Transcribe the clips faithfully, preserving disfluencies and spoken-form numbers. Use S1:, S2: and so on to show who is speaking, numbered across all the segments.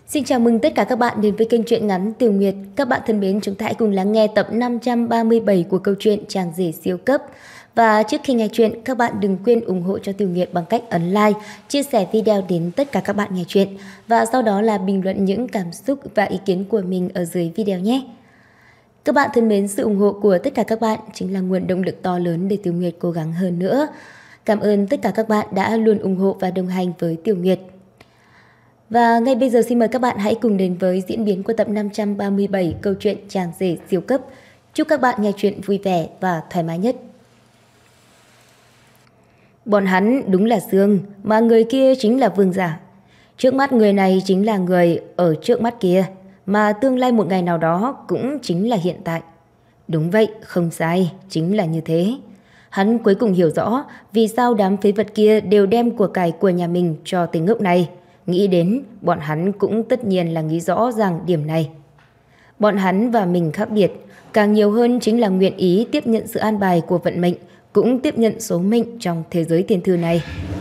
S1: Xin chào mừng tất cả các bạn đến với kênh truyện ngắn Tiểu Nguyệt. Các bạn thân mến, chúng ta hãy cùng lắng nghe tập năm trăm ba mươi bảy của câu chuyện Chàng rể siêu cấp. Và trước khi nghe chuyện, các bạn đừng quên ủng hộ cho Tiểu Nguyệt bằng cách ấn like, chia sẻ video đến tất cả các bạn nghe chuyện. Và sau đó là bình luận những cảm xúc và ý kiến của mình ở dưới video nhé. Các bạn thân mến, sự ủng hộ của tất cả các bạn chính là nguồn động lực to lớn để Tiểu Nguyệt cố gắng hơn nữa. Cảm ơn tất cả các bạn đã luôn ủng hộ và đồng hành với Tiểu Nguyệt. Và ngay bây giờ xin mời các bạn hãy cùng đến với diễn biến của tập năm trăm ba mươi bảy câu chuyện Chàng rể siêu cấp. Chúc các bạn nghe chuyện vui vẻ và thoải mái nhất. Bọn hắn đúng là Dương, mà người kia chính là Vương Giả. Trước mắt người này chính là người ở trước mắt kia, mà tương lai một ngày nào đó cũng chính là hiện tại. Đúng vậy, không sai, chính là như thế. Hắn cuối cùng hiểu rõ vì sao đám phế vật kia đều đem của cải của nhà mình cho tên ngốc này. Nghĩ đến, bọn hắn cũng tất nhiên là nghĩ rõ ràng điểm này. Bọn hắn và mình khác biệt, càng nhiều hơn chính là nguyện ý tiếp nhận sự an bài của vận mệnh, cũng tiếp nhận số mệnh trong thế giới thiên thư này.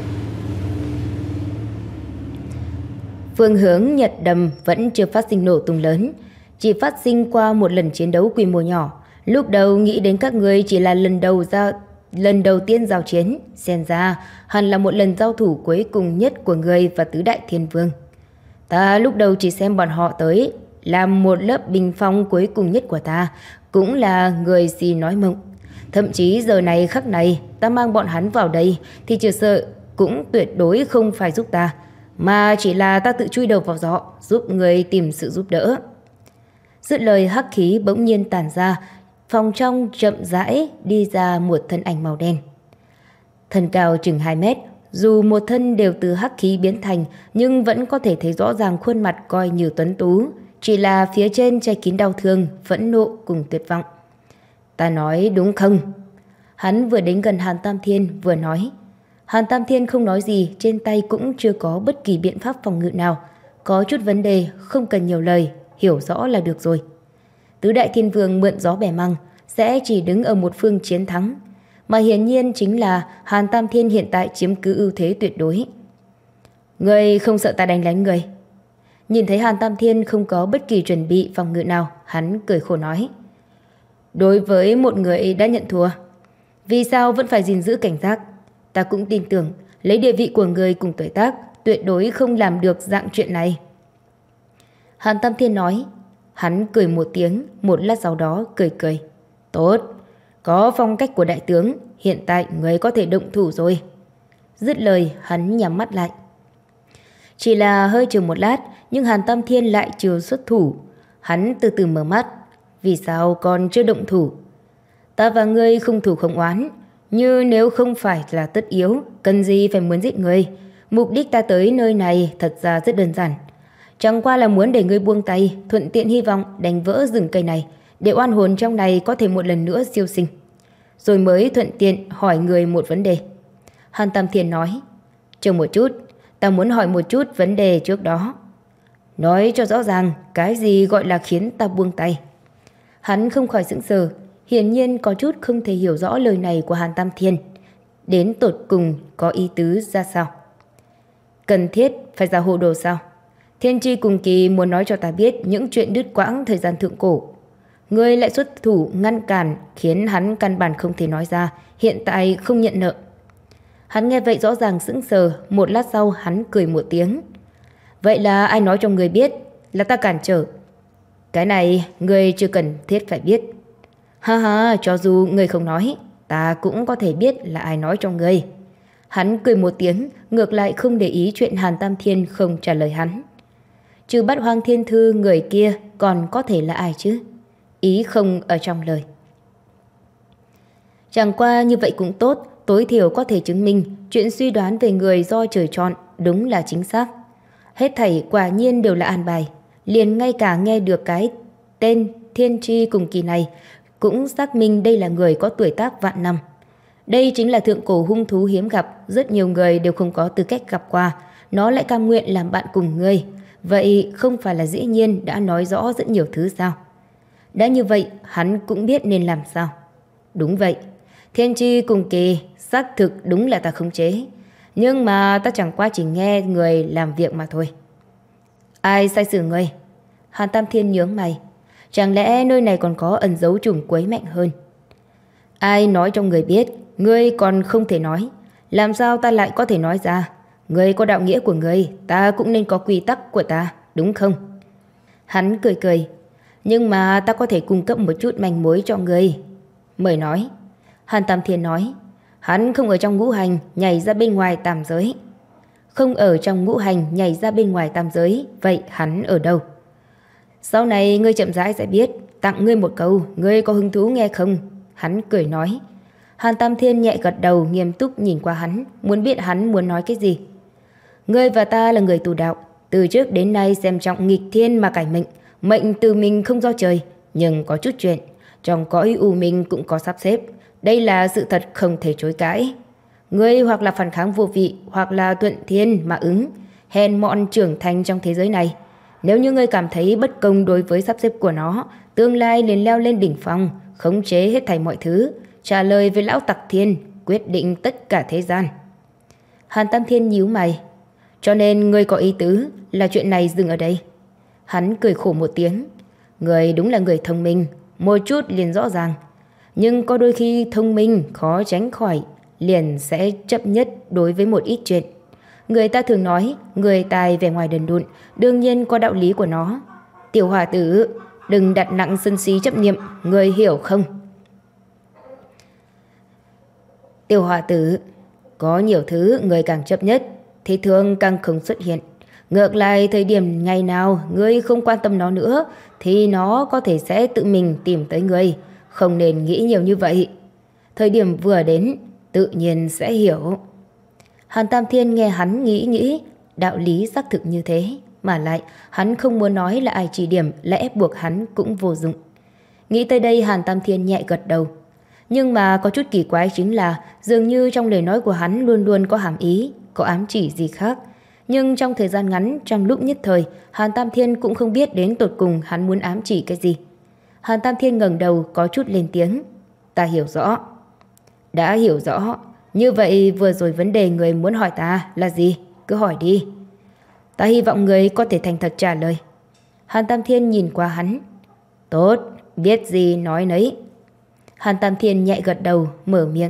S1: Phương hướng Nhật Đầm vẫn chưa phát sinh nổ tung lớn, chỉ phát sinh qua một lần chiến đấu quy mô nhỏ. Lúc đầu nghĩ đến các người chỉ là lần đầu giao lần đầu tiên giao chiến, xem ra hẳn là một lần giao thủ cuối cùng nhất của người và tứ đại thiên vương. Ta lúc đầu chỉ xem bọn họ tới làm một lớp bình phong cuối cùng nhất của ta, cũng là người gì nói mộng. Thậm chí giờ này khắc này ta mang bọn hắn vào đây thì chỉ sợ cũng tuyệt đối không phải giúp ta, mà chỉ là ta tự chui đầu vào giỏ giúp người tìm sự giúp đỡ. Dứt lời, hắc khí bỗng nhiên tản ra, phòng trong chậm rãi đi ra một thân ảnh màu đen. Thân cao chừng hai mét, dù một thân đều từ hắc khí biến thành nhưng vẫn có thể thấy rõ ràng khuôn mặt coi như tuấn tú, chỉ là phía trên che kín đau thương, phẫn nộ cùng tuyệt vọng. Ta nói đúng không? Hắn vừa đến gần Hàn Tam Thiên vừa nói. Hàn Tam Thiên không nói gì, trên tay cũng chưa có bất kỳ biện pháp phòng ngự nào. Có chút vấn đề không cần nhiều lời, hiểu rõ là được rồi. Tứ đại thiên vương mượn gió bẻ măng sẽ chỉ đứng ở một phương chiến thắng, mà hiển nhiên chính là Hàn Tam Thiên hiện tại chiếm cứ ưu thế tuyệt đối. Người không sợ ta đánh lén người? Nhìn thấy Hàn Tam Thiên không có bất kỳ chuẩn bị phòng ngự nào, hắn cười khổ nói. Đối với một người đã nhận thua, vì sao vẫn phải gìn giữ cảnh giác? Ta cũng tin tưởng lấy địa vị của người cùng tuổi tác tuyệt đối không làm được dạng chuyện này. Hàn Tam Thiên nói. Hắn cười một tiếng, một lát sau đó cười cười. Tốt, có phong cách của đại tướng, hiện tại người có thể động thủ rồi. Dứt lời, hắn nhắm mắt lại. Chỉ là hơi chừng một lát, nhưng Hàn Tam Thiên lại chưa xuất thủ. Hắn từ từ mở mắt. Vì sao còn chưa động thủ? Ta và ngươi không thủ không oán, như nếu không phải là tất yếu, cần gì phải muốn giết ngươi. Mục đích ta tới nơi này thật ra rất đơn giản. Chẳng qua là muốn để ngươi buông tay, thuận tiện hy vọng đánh vỡ rừng cây này, để oan hồn trong này có thể một lần nữa siêu sinh. Rồi mới thuận tiện hỏi người một vấn đề. Hàn Tam Thiên nói. Chờ một chút, ta muốn hỏi một chút vấn đề trước đó. Nói cho rõ ràng, cái gì gọi là khiến ta buông tay? Hắn không khỏi sững sờ, hiển nhiên có chút không thể hiểu rõ lời này của Hàn Tam Thiên. Đến tột cùng có ý tứ ra sao? Cần thiết phải ra hồ đồ sao? Thiên Tri cùng kỳ muốn nói cho ta biết những chuyện đứt quãng thời gian thượng cổ. Ngươi lại xuất thủ ngăn cản, khiến hắn căn bản không thể nói ra, hiện tại không nhận nợ. Hắn nghe vậy rõ ràng sững sờ, một lát sau hắn cười một tiếng. Vậy là ai nói cho ngươi biết là ta cản trở? Cái này ngươi chưa cần thiết phải biết. Ha ha, cho dù ngươi không nói, ta cũng có thể biết là ai nói cho ngươi. Hắn cười một tiếng, ngược lại không để ý chuyện Hàn Tam Thiên không trả lời hắn. Trừ Bát Hoang Thiên Thư, người kia còn có thể là ai chứ? Ý không ở trong lời. Chẳng qua như vậy cũng tốt, tối thiểu có thể chứng minh chuyện suy đoán về người do trời chọn đúng là chính xác. Hết thảy quả nhiên đều là an bài. Liền ngay cả nghe được cái tên Thiên Tri cùng kỳ này cũng xác minh đây là người có tuổi tác vạn năm. Đây chính là thượng cổ hung thú hiếm gặp, rất nhiều người đều không có tư cách gặp qua. Nó lại cam nguyện làm bạn cùng ngươi. Vậy không phải là dĩ nhiên đã nói rõ rất nhiều thứ sao? Đã như vậy, hắn cũng biết nên làm sao. Đúng vậy, Thiên Tri cùng kỳ xác thực đúng là ta khống chế. Nhưng mà ta chẳng qua chỉ nghe người làm việc mà thôi. Ai sai xử ngươi? Hàn Tam Thiên nhướng mày. Chẳng lẽ nơi này còn có ẩn dấu trùng quấy mạnh hơn? Ai nói cho người biết? Ngươi còn không thể nói. Làm sao ta lại có thể nói ra? Ngươi có đạo nghĩa của ngươi, ta cũng nên có quy tắc của ta, đúng không? Hắn cười cười. Nhưng mà ta có thể cung cấp một chút manh mối cho ngươi. Mời nói. Hàn Tam Thiên nói. Hắn không ở trong ngũ hành, nhảy ra bên ngoài tam giới. Không ở trong ngũ hành, nhảy ra bên ngoài tam giới. Vậy hắn ở đâu? Sau này ngươi chậm rãi sẽ biết. Tặng ngươi một câu, ngươi có hứng thú nghe không? Hắn cười nói. Hàn Tam Thiên nhẹ gật đầu, nghiêm túc nhìn qua hắn, muốn biết hắn muốn nói cái gì. Ngươi và ta là người tù đạo, từ trước đến nay xem trọng nghịch thiên mà cải mệnh. Mệnh từ mình không do trời, nhưng có chút chuyện trong cõi u minh cũng có sắp xếp. Đây là sự thật không thể chối cãi. Ngươi hoặc là phản kháng vô vị, hoặc là thuận thiên mà ứng, hèn mọn trưởng thành trong thế giới này. Nếu như ngươi cảm thấy bất công đối với sắp xếp của nó, tương lai liền leo lên đỉnh phong, khống chế hết thảy mọi thứ, trả lời với lão Tặc Thiên, quyết định tất cả thế gian. Hàn Tam Thiên nhíu mày. Cho nên ngươi có ý tứ là chuyện này dừng ở đây. Hắn cười khổ một tiếng. Ngươi đúng là người thông minh, một chút liền rõ ràng. Nhưng có đôi khi thông minh khó tránh khỏi, liền sẽ chấp nhất đối với một ít chuyện. Người ta thường nói, người tài vẻ ngoài đần độn, đương nhiên có đạo lý của nó. Tiểu hòa tử, đừng đặt nặng sân si chấp niệm, người hiểu không? Tiểu hòa tử, có nhiều thứ người càng chấp nhất thì thường càng không xuất hiện. Ngược lại, thời điểm ngày nào ngươi không quan tâm nó nữa thì nó có thể sẽ tự mình tìm tới ngươi. Không nên nghĩ nhiều như vậy. Thời điểm vừa đến tự nhiên sẽ hiểu. Hàn Tam Thiên nghe hắn nghĩ nghĩ, đạo lý xác thực như thế. Mà lại hắn không muốn nói là ai chỉ điểm, lại ép buộc hắn cũng vô dụng. Nghĩ tới đây, Hàn Tam Thiên nhẹ gật đầu. Nhưng mà có chút kỳ quái chính là dường như trong lời nói của hắn luôn luôn có hàm ý, có ám chỉ gì khác. Nhưng trong thời gian ngắn, trong lúc nhất thời, Hàn Tam Thiên cũng không biết đến tột cùng hắn muốn ám chỉ cái gì. Hàn Tam Thiên ngẩng đầu có chút lên tiếng. Ta hiểu rõ. Đã hiểu rõ. Như vậy vừa rồi vấn đề người muốn hỏi ta là gì? Cứ hỏi đi. Ta hy vọng người có thể thành thật trả lời. Hàn Tam Thiên nhìn qua hắn. Tốt, biết gì nói nấy. Hàn Tam Thiên nhẹ gật đầu, mở miệng.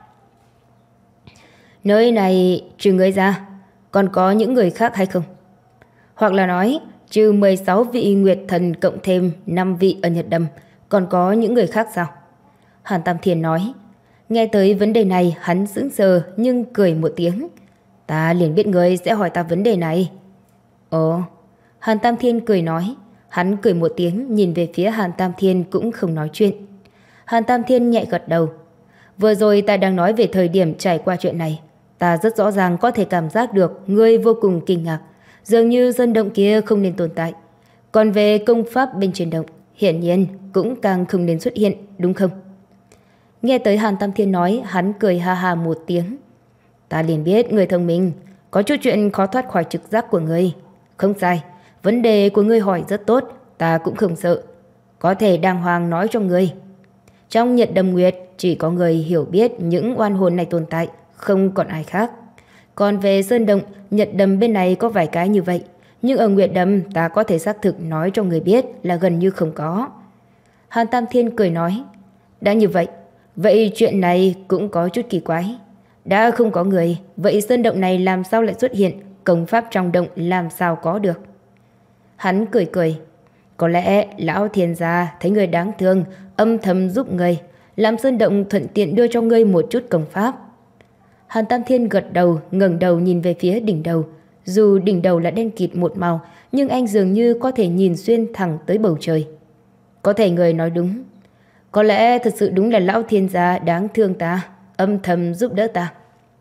S1: Nơi này trừ người ra còn có những người khác hay không? Hoặc là nói trừ mười sáu vị Nguyệt Thần cộng thêm năm vị ở Nhật Đầm, còn có những người khác sao? Hàn Tam Thiên nói. Nghe tới vấn đề này, hắn sững sờ nhưng cười một tiếng. Ta liền biết người sẽ hỏi ta vấn đề này. Ồ. Hàn Tam Thiên cười nói. Hắn cười một tiếng, nhìn về phía Hàn Tam Thiên cũng không nói chuyện. Hàn Tam Thiên nhẹ gật đầu. Vừa rồi ta đang nói về thời điểm trải qua chuyện này. Ta rất rõ ràng có thể cảm giác được ngươi vô cùng kinh ngạc. Dường như sơn động kia không nên tồn tại. Còn về công pháp bên trên động, hiển nhiên cũng càng không nên xuất hiện, đúng không? Nghe tới Hàn Tam Thiên nói, hắn cười ha ha một tiếng. Ta liền biết người thông minh, có chút chuyện khó thoát khỏi trực giác của ngươi. Không sai, vấn đề của ngươi hỏi rất tốt, ta cũng không sợ. Có thể đàng hoàng nói cho ngươi. Trong Nhật Đầm Nguyệt chỉ có người hiểu biết những oan hồn này tồn tại, không còn ai khác. Còn về sơn động, Nhật Đầm bên này có vài cái như vậy, nhưng ở Nguyệt Đầm ta có thể xác thực nói cho người biết là gần như không có. Hàn Tam Thiên cười nói. Đã như vậy, vậy chuyện này cũng có chút kỳ quái. Đã không có người, vậy sơn động này làm sao lại xuất hiện, công pháp trong động làm sao có được? Hắn cười cười. Có lẽ lão thiên gia thấy người đáng thương, âm thầm giúp người, làm sơn động thuận tiện đưa cho ngươi một chút công pháp. Hàn Tam Thiên gật đầu, ngẩng đầu nhìn về phía đỉnh đầu. Dù đỉnh đầu là đen kịt một màu, nhưng anh dường như có thể nhìn xuyên thẳng tới bầu trời. Có thể người nói đúng. Có lẽ thật sự đúng là lão thiên gia đáng thương ta, âm thầm giúp đỡ ta.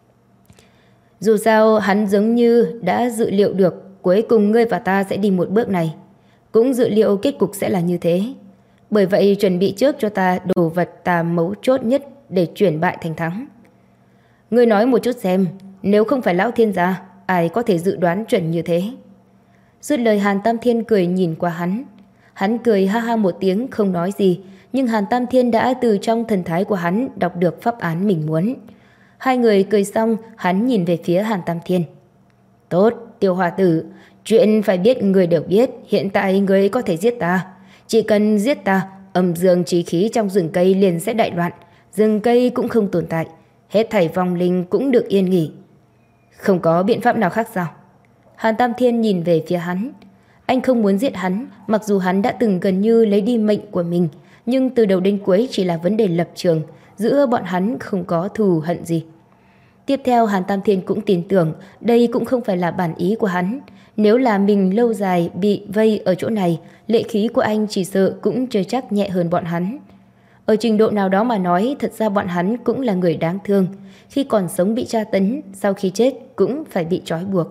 S1: Dù sao hắn giống như đã dự liệu được cuối cùng ngươi và ta sẽ đi một bước này. Cũng dự liệu kết cục sẽ là như thế. Bởi vậy chuẩn bị trước cho ta đồ vật ta mấu chốt nhất để chuyển bại thành thắng. Ngươi nói một chút xem, nếu không phải lão thiên gia, ai có thể dự đoán chuẩn như thế? Dứt lời, Hàn Tam Thiên cười nhìn qua hắn. Hắn cười ha ha một tiếng không nói gì, nhưng Hàn Tam Thiên đã từ trong thần thái của hắn đọc được pháp án mình muốn. Hai người cười xong, hắn nhìn về phía Hàn Tam Thiên. Tốt, tiểu hòa tử, Chuyện phải biết người đều biết, hiện tại người có thể giết ta. Chỉ cần giết ta, âm dương chí khí trong rừng cây liền sẽ đại loạn, rừng cây cũng không tồn tại, hết thảy vong linh cũng được yên nghỉ. Không có biện pháp nào khác sao? Hàn Tam Thiên nhìn về phía hắn. Anh không muốn giết hắn, mặc dù hắn đã từng gần như lấy đi mệnh của mình, nhưng từ đầu đến cuối chỉ là vấn đề lập trường, giữa bọn hắn không có thù hận gì. Tiếp theo Hàn Tam Thiên cũng tin tưởng đây cũng không phải là bản ý của hắn. Nếu là mình lâu dài bị vây ở chỗ này, lệ khí của anh chỉ sợ cũng chưa chắc nhẹ hơn bọn hắn. Ở trình độ nào đó mà nói, thật ra bọn hắn cũng là người đáng thương. Khi còn sống bị tra tấn, sau khi chết cũng phải bị trói buộc.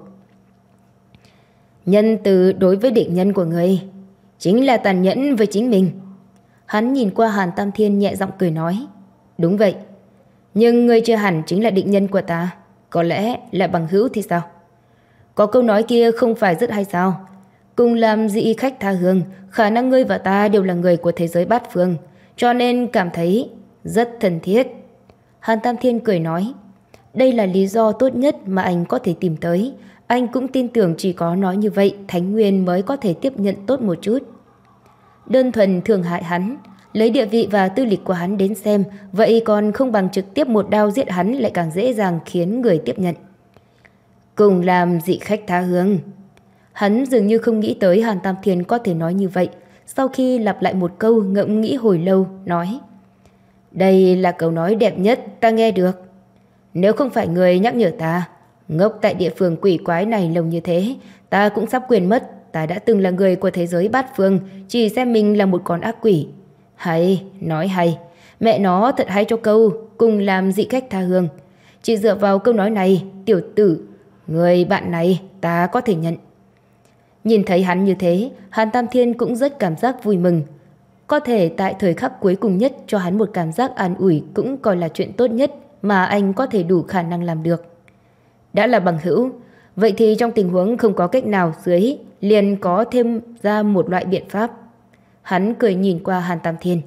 S1: Nhân từ đối với địch nhân của người chính là tàn nhẫn với chính mình. Hắn nhìn qua Hàn Tam Thiên nhẹ giọng cười nói. Đúng vậy, nhưng ngươi chưa hẳn chính là địch nhân của ta, có lẽ là bằng hữu thì sao? Có câu nói kia không phải rất hay sao? Cùng làm dị khách tha hương, khả năng ngươi và ta đều là người của thế giới bát phương, cho nên cảm thấy rất thân thiết. Hàn Tam Thiên cười nói. Đây là lý do tốt nhất mà anh có thể tìm tới. Anh cũng tin tưởng chỉ có nói như vậy Thánh Nguyên mới có thể tiếp nhận tốt một chút. Đơn thuần thương hại hắn, lấy địa vị và tư lịch của hắn đến xem, vậy còn không bằng trực tiếp một đao giết hắn lại càng dễ dàng khiến người tiếp nhận. Cùng làm dị khách tha hương. Hắn dường như không nghĩ tới Hàn Tam Thiên có thể nói như vậy. Sau khi lặp lại một câu ngẫm nghĩ hồi lâu, nói. Đây là câu nói đẹp nhất ta nghe được. Nếu không phải người nhắc nhở ta, ngốc tại địa phương quỷ quái này lâu như thế, ta cũng sắp quên mất ta đã từng là người của thế giới bát phương, chỉ xem mình là một con ác quỷ. Hay, nói hay. Mẹ nó thật hay cho câu cùng làm dị khách tha hương. Chỉ dựa vào câu nói này, tiểu tử, người bạn này ta có thể nhận. Nhìn thấy hắn như thế, Hàn Tam Thiên cũng rất cảm giác vui mừng. Có thể tại thời khắc cuối cùng nhất cho hắn một cảm giác an ủi cũng coi là chuyện tốt nhất mà anh có thể đủ khả năng làm được. Đã là bằng hữu, vậy thì trong tình huống không có cách nào dưới, liền có thêm ra một loại biện pháp. Hắn cười nhìn qua Hàn Tam Thiên.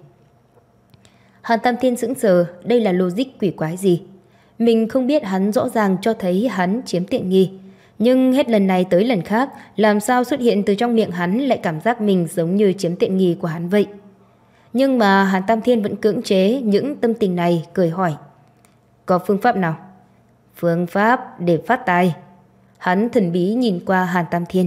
S1: Hàn Tam Thiên sững sờ, đây là logic quỷ quái gì? Mình không biết, hắn rõ ràng cho thấy hắn chiếm tiện nghi. Nhưng hết lần này tới lần khác, làm sao xuất hiện từ trong miệng hắn lại cảm giác mình giống như chiếm tiện nghi của hắn vậy? Nhưng mà Hàn Tam Thiên vẫn cưỡng chế những tâm tình này, cười hỏi. Có phương pháp nào? Phương pháp để phát tài. Hắn thần bí nhìn qua Hàn Tam Thiên.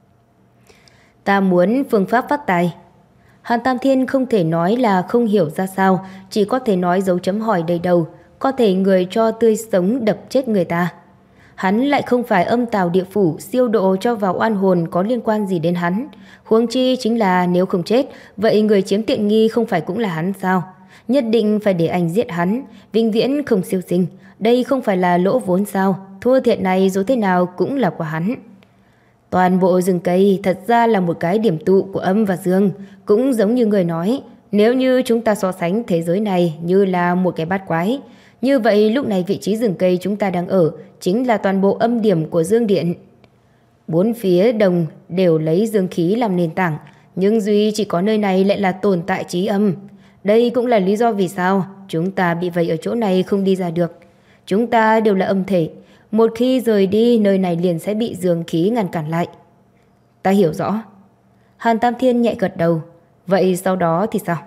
S1: Ta muốn phương pháp phát tài. Hàn Tam Thiên không thể nói là không hiểu ra sao, chỉ có thể nói dấu chấm hỏi đầy đầu. Có thể người cho tươi sống đập chết người ta. Hắn lại không phải âm tào địa phủ, siêu độ cho vào oan hồn có liên quan gì đến hắn. Huống chi chính là nếu không chết, vậy người chiếm tiện nghi không phải cũng là hắn sao? Nhất định phải để anh giết hắn, vĩnh viễn không siêu sinh. Đây không phải là lỗ vốn sao? Thua thiệt này dù thế nào cũng là của hắn. Toàn bộ rừng cây thật ra là một cái điểm tụ của âm và dương. Cũng giống như người nói, nếu như chúng ta so sánh thế giới này như là một cái bát quái, như vậy lúc này vị trí rừng cây chúng ta đang ở chính là toàn bộ âm điểm của dương điện. Bốn phía đồng đều lấy dương khí làm nền tảng, nhưng duy chỉ có nơi này lại là tồn tại trí âm. Đây cũng là lý do vì sao chúng ta bị vây ở chỗ này không đi ra được. Chúng ta đều là âm thể, một khi rời đi nơi này liền sẽ bị dương khí ngăn cản lại. Ta hiểu rõ. Hàn Tam Thiên nhẹ gật đầu. Vậy sau đó thì sao?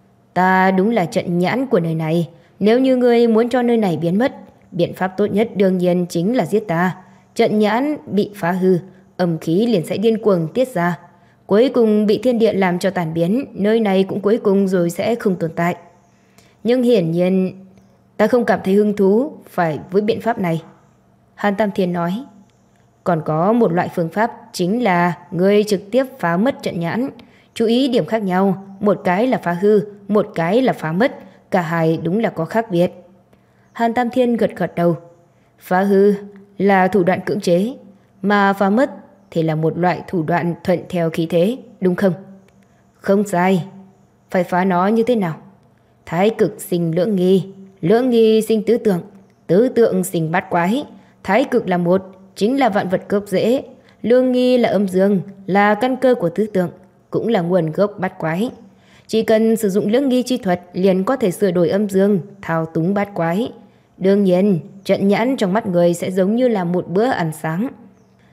S1: Ta đúng là trận nhãn của nơi này. Nếu như ngươi muốn cho nơi này biến mất, biện pháp tốt nhất đương nhiên chính là giết ta. Trận nhãn bị phá hư, âm khí liền sẽ điên cuồng tiết ra. Cuối cùng bị thiên địa làm cho tàn biến, nơi này cũng cuối cùng rồi sẽ không tồn tại. Nhưng hiển nhiên ta không cảm thấy hứng thú phải với biện pháp này. Hàn Tam Thiên nói. Còn có một loại phương pháp chính là ngươi trực tiếp phá mất trận nhãn. Chú ý điểm khác nhau, một cái là phá hư, một cái là phá mất. Cả hai đúng là có khác biệt. Hàn Tam Thiên gật gật đầu. Phá hư là thủ đoạn cưỡng chế, mà phá mất thì là một loại thủ đoạn thuận theo khí thế, đúng không? Không sai. Phải phá nó như thế nào? Thái cực sinh lưỡng nghi, lưỡng nghi sinh tứ tượng, tứ tượng sinh bát quái. Thái cực là một, chính là vạn vật gốc rễ. Lưỡng nghi là âm dương, là căn cơ của tứ tượng, cũng là nguồn gốc bát quái. Chỉ cần sử dụng lưỡng nghi chi thuật liền có thể sửa đổi âm dương, thao túng bát quái. Đương nhiên, trận nhãn trong mắt người sẽ giống như là một bữa ăn sáng.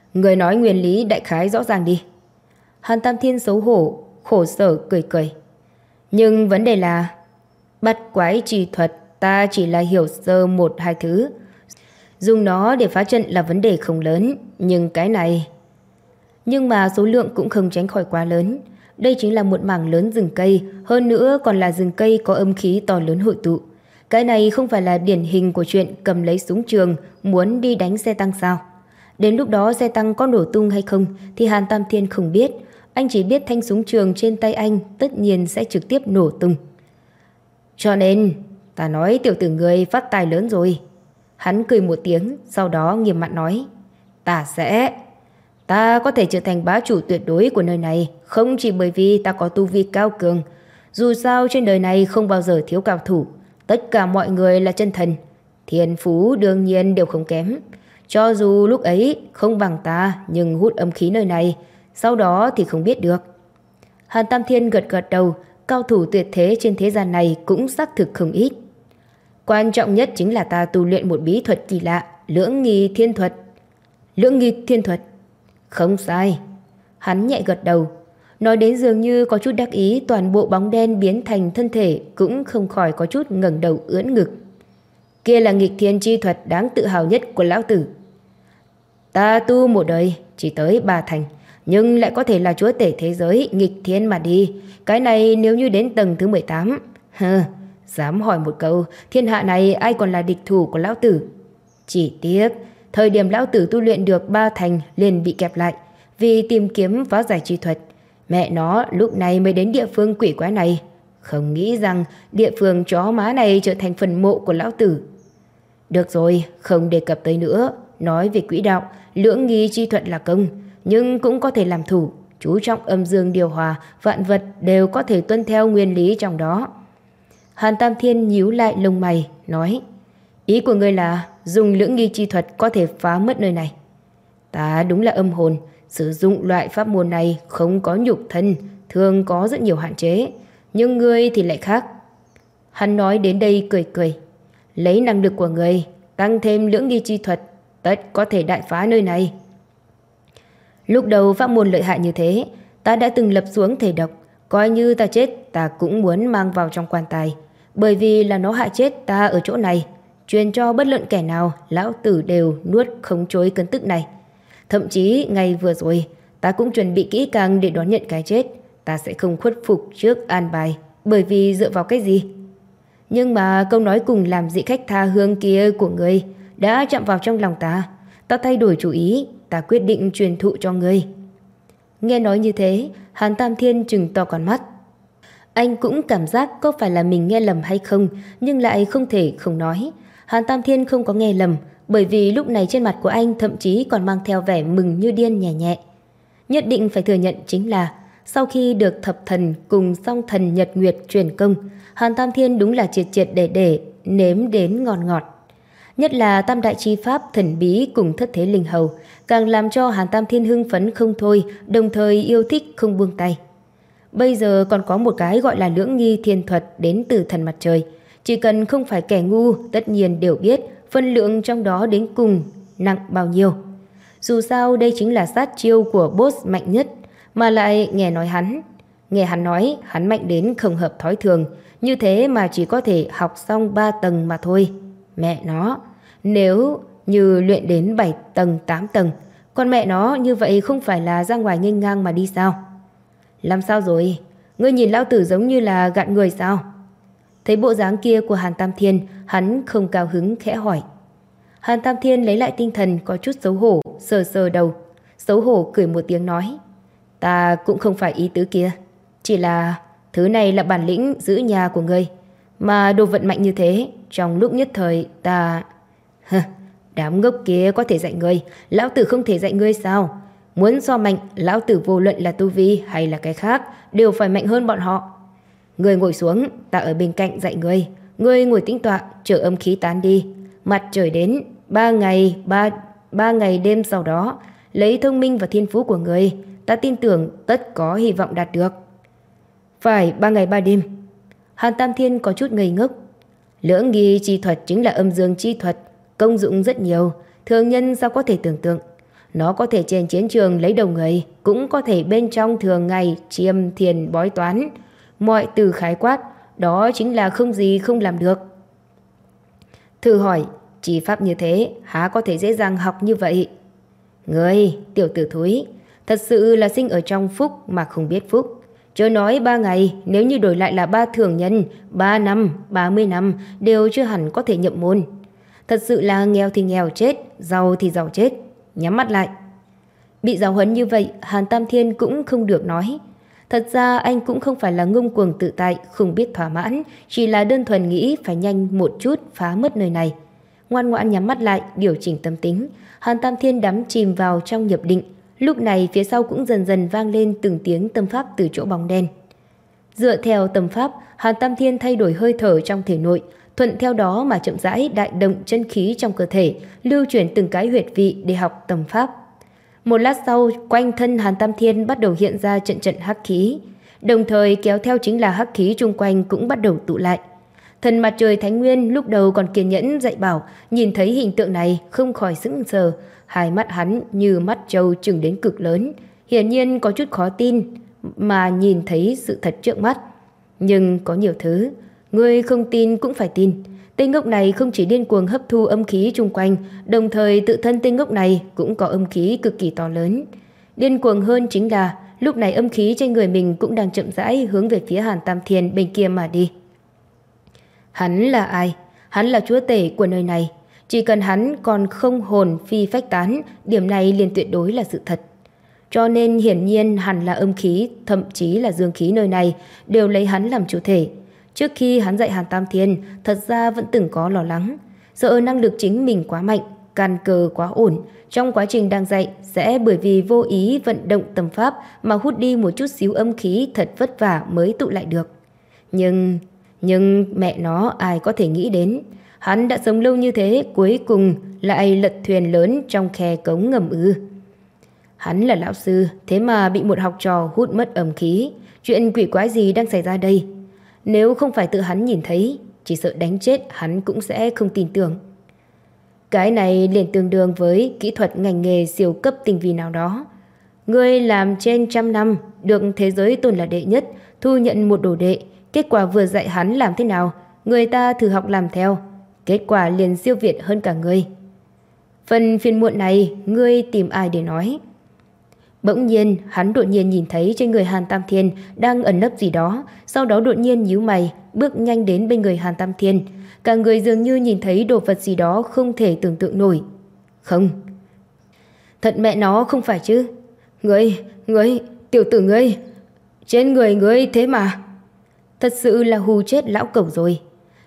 S1: Người nói nguyên lý đại khái rõ ràng đi. Hàn Tam Thiên xấu hổ, khổ sở cười cười. Nhưng vấn đề là bắt quái trì thuật ta chỉ là hiểu sơ một hai thứ. Dùng nó để phá trận là vấn đề không lớn. Nhưng cái này... Nhưng mà số lượng cũng không tránh khỏi quá lớn. Đây chính là một mảng lớn rừng cây, hơn nữa còn là rừng cây có âm khí to lớn hội tụ. Cái này không phải là điển hình của chuyện cầm lấy súng trường muốn đi đánh xe tăng sao? Đến lúc đó xe tăng có nổ tung hay không thì Hàn Tam Thiên không biết. Anh chỉ biết thanh súng trường trên tay anh tất nhiên sẽ trực tiếp nổ tung. Cho nên ta nói tiểu tử người phát tài lớn rồi. Hắn cười một tiếng, sau đó nghiêm mặt nói: Ta sẽ... Ta có thể trở thành bá chủ tuyệt đối của nơi này, không chỉ bởi vì ta có tu vi cao cường. Dù sao trên đời này không bao giờ thiếu cao thủ. Tất cả mọi người là chân thần. Thiên phú đương nhiên đều không kém. Cho dù lúc ấy không bằng ta, nhưng hút âm khí nơi này, sau đó thì không biết được. Hàn Tam Thiên gật gật đầu. Cao thủ tuyệt thế trên thế gian này cũng xác thực không ít. Quan trọng nhất chính là ta tu luyện một bí thuật kỳ lạ, lưỡng nghi thiên thuật. Lưỡng nghi thiên thuật? Không sai. Hắn nhẹ gật đầu. Nói đến dường như có chút đắc ý, toàn bộ bóng đen biến thành thân thể cũng không khỏi có chút ngẩng đầu ưỡn ngực. Kia là nghịch thiên chi thuật đáng tự hào nhất của lão tử. Ta tu một đời chỉ tới ba thành, nhưng lại có thể là chúa tể thế giới nghịch thiên mà đi. Cái này nếu như đến tầng thứ mười tám, hừ, dám hỏi một câu, thiên hạ này ai còn là địch thủ của lão tử? Chỉ tiếc thời điểm lão tử tu luyện được ba thành liền bị kẹp lại vì tìm kiếm phá giải chi thuật. Mẹ nó lúc này mới đến địa phương quỷ quái này. Không nghĩ rằng địa phương chó má này trở thành phần mộ của lão tử. Được rồi, không đề cập tới nữa. Nói về quỹ đạo, lưỡng nghi chi thuật là công, nhưng cũng có thể làm thủ. Chú trọng âm dương điều hòa, vạn vật đều có thể tuân theo nguyên lý trong đó. Hàn Tam Thiên nhíu lại lông mày, nói: Ý của ngươi là dùng lưỡng nghi chi thuật có thể phá mất nơi này. Ta đúng là âm hồn, sử dụng loại pháp môn này không có nhục thân, thường có rất nhiều hạn chế. Nhưng ngươi thì lại khác. Hắn nói đến đây cười cười. Lấy năng lực của ngươi tăng thêm lưỡng nghi chi thuật, tất có thể đại phá nơi này. Lúc đầu pháp môn lợi hại như thế, ta đã từng lập xuống thể độc. Coi như ta chết, ta cũng muốn mang vào trong quan tài, bởi vì là nó hại chết ta ở chỗ này. Truyền cho bất luận kẻ nào, lão tử đều nuốt không chối cơn tức này. Thậm chí ngày vừa rồi ta cũng chuẩn bị kỹ càng để đón nhận cái chết. Ta sẽ không khuất phục trước an bài, bởi vì dựa vào cái gì? Nhưng mà câu nói cùng làm dị khách tha hương kia của ngươi đã chạm vào trong lòng ta. Ta thay đổi chủ ý, ta quyết định truyền thụ cho ngươi. Nghe nói như thế, Hàn Tam Thiên trừng to con mắt. Anh cũng cảm giác có phải là mình nghe lầm hay không, nhưng lại không thể không nói. Hàn Tam Thiên không có nghe lầm, bởi vì lúc này trên mặt của anh thậm chí còn mang theo vẻ mừng như điên nhẹ nhẹ. Nhất định phải thừa nhận chính là sau khi được thập thần cùng song thần nhật nguyệt truyền công, Hàn Tam Thiên đúng là triệt triệt để để nếm đến ngon ngọt. Nhất là tam đại chi pháp thần bí cùng thất thế linh hầu càng làm cho Hàn Tam Thiên hưng phấn không thôi, đồng thời yêu thích không buông tay. Bây giờ còn có một cái gọi là lưỡng nghi thiên thuật đến từ thần mặt trời. Chỉ cần không phải kẻ ngu, tất nhiên đều biết phân lượng trong đó đến cùng nặng bao nhiêu. Dù sao đây chính là sát chiêu của boss mạnh nhất, mà lại nghe nói hắn. Nghe hắn nói hắn mạnh đến không hợp thói thường, như thế mà chỉ có thể học xong ba tầng mà thôi. Mẹ nó, nếu như luyện đến bảy tầng, tám tầng, còn mẹ nó như vậy không phải là ra ngoài nghênh ngang mà đi sao? Làm sao rồi? Ngươi nhìn lão tử giống như là gạn người sao? Thấy bộ dáng kia của Hàn Tam Thiên, hắn không cao hứng khẽ hỏi. Hàn Tam Thiên lấy lại tinh thần, có chút xấu hổ, sờ sờ đầu. Xấu hổ cười một tiếng nói: Ta cũng không phải ý tứ kia. Chỉ là thứ này là bản lĩnh giữ nhà của ngươi. Mà đồ vận mạnh như thế, trong lúc nhất thời ta... Hừ, đám ngốc kia có thể dạy ngươi, lão tử không thể dạy ngươi sao? Muốn so mạnh, lão tử vô luận là tu vi hay là cái khác đều phải mạnh hơn bọn họ. Ngươi ngồi xuống, ta ở bên cạnh dạy ngươi. Ngươi ngồi tĩnh tọa, chờ âm khí tán đi. Mặt trời đến, ba ngày, ba, ba ngày đêm sau đó, lấy thông minh và thiên phú của ngươi, ta tin tưởng tất có hy vọng đạt được. Phải ba ngày ba đêm. Hàn Tam Thiên có chút ngây ngốc. Lưỡng nghi chi thuật chính là âm dương chi thuật, công dụng rất nhiều, thường nhân sao có thể tưởng tượng. Nó có thể trên chiến trường lấy đầu người, cũng có thể bên trong thường ngày chiêm thiền bói toán. Mọi từ khái quát, đó chính là không gì không làm được. Thử hỏi, chỉ pháp như thế há có thể dễ dàng học như vậy? Người, tiểu tử thúi, thật sự là sinh ở trong phúc mà không biết phúc. Chớ nói ba ngày, nếu như đổi lại là ba thường nhân, ba năm, ba mươi năm đều chưa hẳn có thể nhậm môn. Thật sự là nghèo thì nghèo chết, giàu thì giàu chết. Nhắm mắt lại. Bị giáo huấn như vậy, Hàn Tam Thiên cũng không được nói. Thật ra anh cũng không phải là ngông cuồng tự tại, không biết thỏa mãn, chỉ là đơn thuần nghĩ phải nhanh một chút phá mất nơi này. Ngoan ngoãn nhắm mắt lại, điều chỉnh tâm tính. Hàn Tam Thiên đắm chìm vào trong nhập định. Lúc này phía sau cũng dần dần vang lên từng tiếng tâm pháp từ chỗ bóng đen. Dựa theo tâm pháp, Hàn Tam Thiên thay đổi hơi thở trong thể nội, thuận theo đó mà chậm rãi đại động chân khí trong cơ thể, lưu chuyển từng cái huyệt vị để học tâm pháp. Một lát sau, quanh thân Hàn Tam Thiên bắt đầu hiện ra trận trận hắc khí, đồng thời kéo theo chính là hắc khí chung quanh cũng bắt đầu tụ lại. Thần mặt trời Thánh Nguyên lúc đầu còn kiên nhẫn dạy bảo, nhìn thấy hình tượng này không khỏi sững sờ, hai mắt hắn như mắt trâu trừng đến cực lớn, hiển nhiên có chút khó tin mà nhìn thấy sự thật trước mắt. Nhưng có nhiều thứ, người không tin cũng phải tin. Tên ngốc này không chỉ điên cuồng hấp thu âm khí chung quanh, đồng thời tự thân tên ngốc này cũng có âm khí cực kỳ to lớn. Điên cuồng hơn chính là lúc này âm khí trên người mình cũng đang chậm rãi hướng về phía Hàn Tam Thiên bên kia mà đi. Hắn là ai? Hắn là chúa tể của nơi này. Chỉ cần hắn còn không hồn phi phách tán, điểm này liền tuyệt đối là sự thật. Cho nên hiển nhiên hẳn là âm khí, thậm chí là dương khí nơi này đều lấy hắn làm chủ thể. Trước khi hắn dạy Hàn Tam Thiên, thật ra vẫn từng có lo lắng, sợ năng lực chính mình quá mạnh, căn cơ quá ổn, trong quá trình đang dạy sẽ bởi vì vô ý vận động tâm pháp mà hút đi một chút xíu âm khí thật vất vả mới tụ lại được. Nhưng, nhưng mẹ nó ai có thể nghĩ đến, hắn đã sống lâu như thế cuối cùng lại lật thuyền lớn trong khe cống ngầm ư. Hắn là lão sư, thế mà bị một học trò hút mất âm khí, chuyện quỷ quái gì đang xảy ra đây? Nếu không phải tự hắn nhìn thấy, chỉ sợ đánh chết hắn cũng sẽ không tin tưởng. Cái này liền tương đương với kỹ thuật ngành nghề siêu cấp tinh vi nào đó. Ngươi làm trên trăm năm, được thế giới tôn là đệ nhất, thu nhận một đồ đệ, kết quả vừa dạy hắn làm thế nào, người ta thử học làm theo, kết quả liền siêu việt hơn cả ngươi. Phần phiền muộn này, ngươi tìm ai để nói? Bỗng nhiên, hắn đột nhiên nhìn thấy trên người Hàn Tam Thiên đang ẩn nấp gì đó, sau đó đột nhiên nhíu mày, bước nhanh đến bên người Hàn Tam Thiên. Cả người dường như nhìn thấy đồ vật gì đó không thể tưởng tượng nổi. Không. Thật mẹ nó không phải chứ. Ngươi, ngươi, tiểu tử ngươi. Trên người ngươi thế mà. Thật sự là hù chết lão cẩu rồi.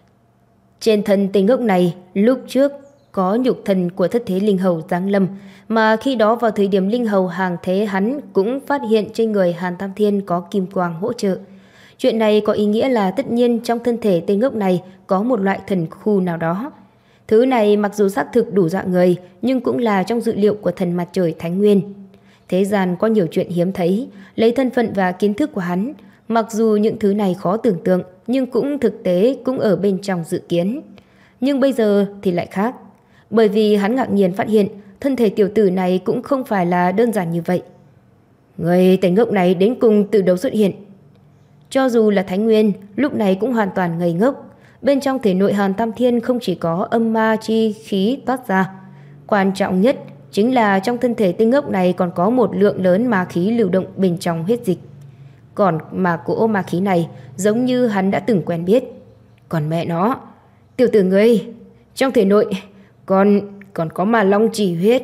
S1: Trên thân tên ngốc này, lúc trước có nhục thần của thất thế linh hầu giáng lâm, mà khi đó vào thời điểm linh hầu hàng thế hắn cũng phát hiện trên người Hàn Tam Thiên có kim quang hỗ trợ. Chuyện này có ý nghĩa là tất nhiên trong thân thể tên ngốc này có một loại thần khu nào đó. Thứ này mặc dù xác thực đủ dọa người, nhưng cũng là trong dự liệu của thần mặt trời Thánh Nguyên. Thế gian có nhiều chuyện hiếm thấy, lấy thân phận và kiến thức của hắn, mặc dù những thứ này khó tưởng tượng, nhưng cũng thực tế cũng ở bên trong dự kiến. Nhưng bây giờ thì lại khác, bởi vì hắn ngạc nhiên phát hiện thân thể tiểu tử này cũng không phải là đơn giản như vậy. Người tên ngốc này đến cùng từ đâu xuất hiện? Cho dù là Thánh Nguyên, lúc này cũng hoàn toàn ngây ngốc. Bên trong thể nội Hàn Tam Thiên không chỉ có âm ma chi khí toát ra, quan trọng nhất chính là trong thân thể tên ngốc này còn có một lượng lớn ma khí lưu động bên trong huyết dịch. Còn mà cỗ ma khí này giống như hắn đã từng quen biết. Còn mẹ nó, tiểu tử ngươi, trong thể nội còn còn có ma long chỉ huyết.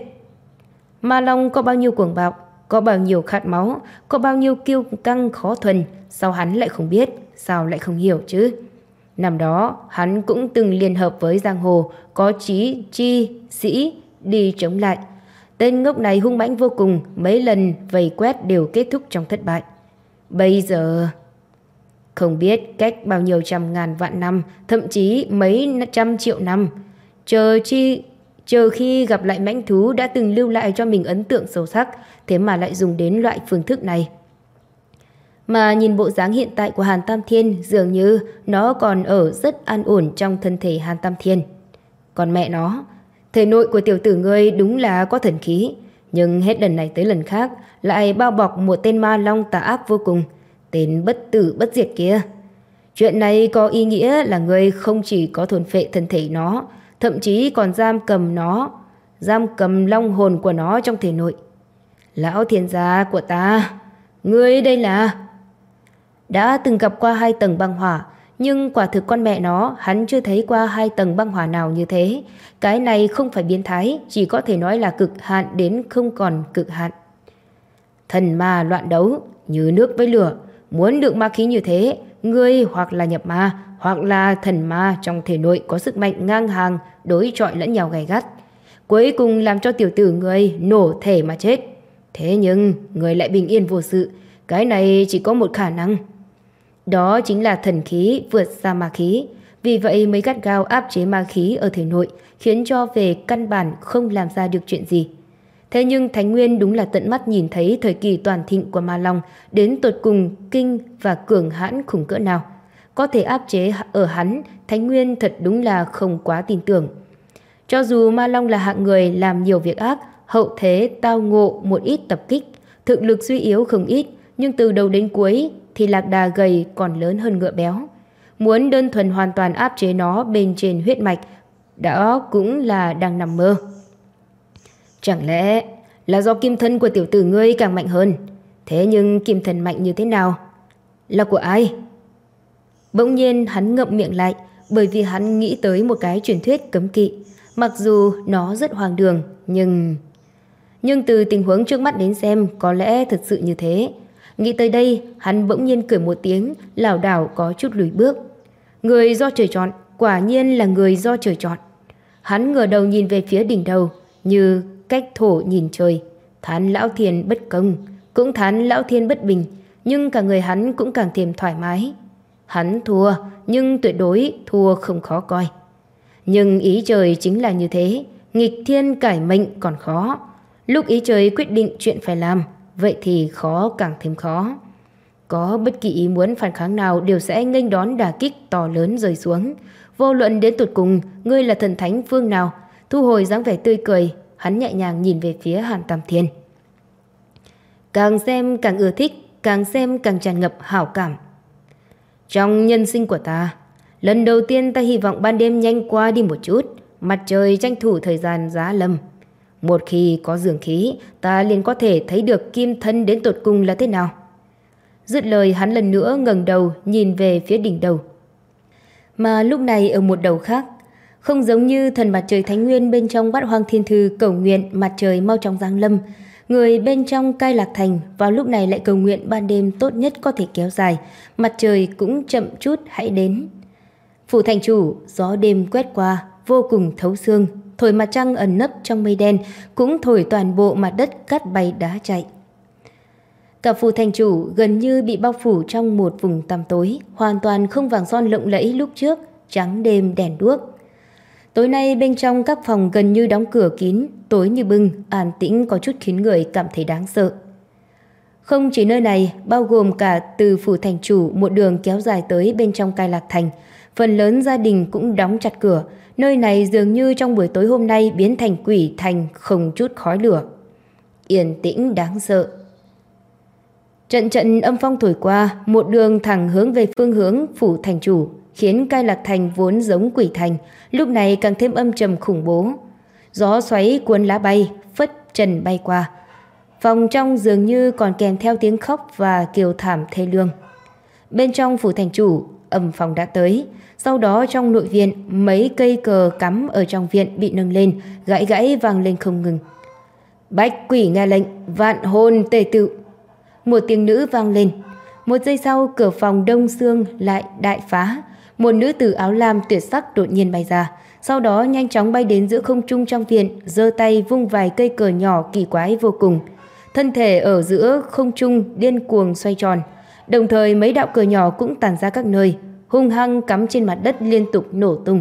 S1: Ma long có bao nhiêu cuồng bạo, có bao nhiêu khát máu, có bao nhiêu kiêu căng khó thuần, sao hắn lại không biết, sao lại không hiểu chứ? Năm đó hắn cũng từng liên hợp với giang hồ có chí chi sĩ đi chống lại. Tên ngốc này hung mãnh vô cùng, mấy lần vây quét đều kết thúc trong thất bại. Bây giờ không biết cách bao nhiêu trăm ngàn vạn năm, thậm chí mấy trăm triệu năm, chờ chi chờ khi gặp lại mãnh thú đã từng lưu lại cho mình ấn tượng sâu sắc, thế mà lại dùng đến loại phương thức này. Mà nhìn bộ dáng hiện tại của Hàn Tam Thiên, dường như nó còn ở rất an ổn trong thân thể Hàn Tam Thiên. Còn mẹ nó, thể nội của tiểu tử ngươi đúng là có thần khí, Nhưng hết lần này tới lần khác lại bao bọc một tên ma long tà ác vô cùng, tên bất tử bất diệt kia. Chuyện này có ý nghĩa là ngươi không chỉ có thôn phệ thân thể nó, thậm chí còn giam cầm nó, giam cầm long hồn của nó trong thể nội. Lão thiên gia của ta, ngươi đây là... Đã từng gặp qua hai tầng băng hỏa, nhưng quả thực con mẹ nó, hắn chưa thấy qua hai tầng băng hỏa nào như thế. Cái này không phải biến thái, chỉ có thể nói là cực hạn đến không còn cực hạn. Thần ma loạn đấu, như nước với lửa. Muốn được ma khí như thế, ngươi hoặc là nhập ma, hoặc là thần ma trong thể nội có sức mạnh ngang hàng, đối chọi lẫn nhau gay gắt. Cuối cùng làm cho tiểu tử ngươi nổ thể mà chết. Thế nhưng ngươi lại bình yên vô sự. Cái này chỉ có một khả năng. Đó chính là thần khí vượt xa ma khí. Vì vậy mới gắt gao áp chế ma khí ở thể nội, khiến cho về căn bản không làm ra được chuyện gì. Thế nhưng Thánh Nguyên đúng là tận mắt nhìn thấy thời kỳ toàn thịnh của ma long đến tột cùng kinh và cường hãn khủng cỡ nào. Có thể áp chế ở hắn, Thánh Nguyên thật đúng là không quá tin tưởng. Cho dù ma long là hạng người làm nhiều việc ác, hậu thế tao ngộ một ít tập kích, thực lực suy yếu không ít, nhưng từ đầu đến cuối thì lạc đà gầy còn lớn hơn ngựa béo. Muốn đơn thuần hoàn toàn áp chế nó bên trên huyết mạch, đó cũng là đang nằm mơ. Chẳng lẽ là do kim thân của tiểu tử ngươi càng mạnh hơn? Thế nhưng kim thân mạnh như thế nào? Là của ai? Bỗng nhiên hắn ngậm miệng lại, bởi vì hắn nghĩ tới một cái truyền thuyết cấm kỵ. Mặc dù nó rất hoang đường, nhưng... Nhưng từ tình huống trước mắt đến xem, có lẽ thật sự như thế. Nghĩ tới đây, hắn bỗng nhiên cười một tiếng, lảo đảo có chút lùi bước. Người do trời chọn, quả nhiên là người do trời chọn. Hắn ngửa đầu nhìn về phía đỉnh đầu, như cách thổ nhìn trời. Thán lão thiên bất công, cũng thán lão thiên bất bình, nhưng cả người hắn cũng càng thêm thoải mái. Hắn thua, nhưng tuyệt đối thua không khó coi. Nhưng ý trời chính là như thế, nghịch thiên cải mệnh còn khó. Lúc ý trời quyết định chuyện phải làm, vậy thì khó càng thêm khó. Có bất kỳ ý muốn phản kháng nào đều sẽ nghênh đón đả kích to lớn rơi xuống. Vô luận đến tụt cùng, ngươi là thần thánh phương nào. Thu hồi dáng vẻ tươi cười, hắn nhẹ nhàng nhìn về phía Hàn Tam Thiên. Càng xem càng ưa thích, càng xem càng tràn ngập hảo cảm. Trong nhân sinh của ta, lần đầu tiên ta hy vọng ban đêm nhanh qua đi một chút, mặt trời tranh thủ thời gian giá lâm. Một khi có dương khí, ta liền có thể thấy được kim thân đến tột cùng là thế nào. Dứt lời hắn lần nữa ngẩng đầu nhìn về phía đỉnh đầu. Mà lúc này ở một đầu khác, không giống như thần mặt trời Thánh Nguyên bên trong Bát Hoang Thiên Thư cầu nguyện mặt trời mau chóng giáng lâm, người bên trong Cai Lạc Thành vào lúc này lại cầu nguyện ban đêm tốt nhất có thể kéo dài, mặt trời cũng chậm chút hãy đến. Phủ thành chủ, gió đêm quét qua, vô cùng thấu xương, thổi mặt trăng ẩn nấp trong mây đen, cũng thổi toàn bộ mặt đất cát bay đá chạy. Cả phủ thành chủ gần như bị bao phủ trong một vùng tăm tối, hoàn toàn không vàng son lộng lẫy lúc trước, trắng đêm đèn đuốc. Tối nay bên trong các phòng gần như đóng cửa kín, tối như bưng, an tĩnh có chút khiến người cảm thấy đáng sợ. Không chỉ nơi này, bao gồm cả từ phủ thành chủ một đường kéo dài tới bên trong Cai Lạc Thành, phần lớn gia đình cũng đóng chặt cửa. Nơi này dường như trong buổi tối hôm nay biến thành quỷ thành không chút khói lửa. Yên tĩnh đáng sợ. Trận trận âm phong thổi qua, một đường thẳng hướng về phương hướng phủ thành chủ, khiến Cai Lạc Thành vốn giống quỷ thành, lúc này càng thêm âm trầm khủng bố. Gió xoáy cuốn lá bay, phất trần bay qua. Phòng trong dường như còn kèm theo tiếng khóc và kêu thảm thê lương. Bên trong phủ thành chủ, âm phong đã tới. Sau đó trong nội viện, mấy cây cờ cắm ở trong viện bị nâng lên, gãy gãy vang lên không ngừng. Bách quỷ nghe lệnh, vạn hồn tề tự. Một tiếng nữ vang lên. Một giây sau, cửa phòng đông xương lại đại phá. Một nữ tử áo lam tuyệt sắc đột nhiên bay ra, sau đó nhanh chóng bay đến giữa không trung trong viện, giơ tay vung vài cây cờ nhỏ kỳ quái vô cùng. Thân thể ở giữa không trung điên cuồng xoay tròn, đồng thời mấy đạo cờ nhỏ cũng tản ra các nơi, hung hăng cắm trên mặt đất liên tục nổ tung.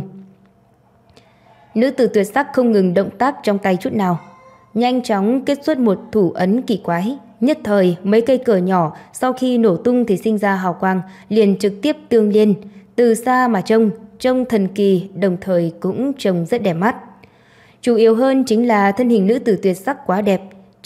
S1: Nữ tử tuyệt sắc không ngừng động tác trong tay chút nào, nhanh chóng kết xuất một thủ ấn kỳ quái. Nhất thời mấy cây cờ nhỏ sau khi nổ tung thì sinh ra hào quang, liền trực tiếp tương liên. Từ xa mà trông, trông thần kỳ, đồng thời cũng trông rất đẹp mắt. Chủ yếu hơn chính là thân hình nữ tử tuyệt sắc quá đẹp,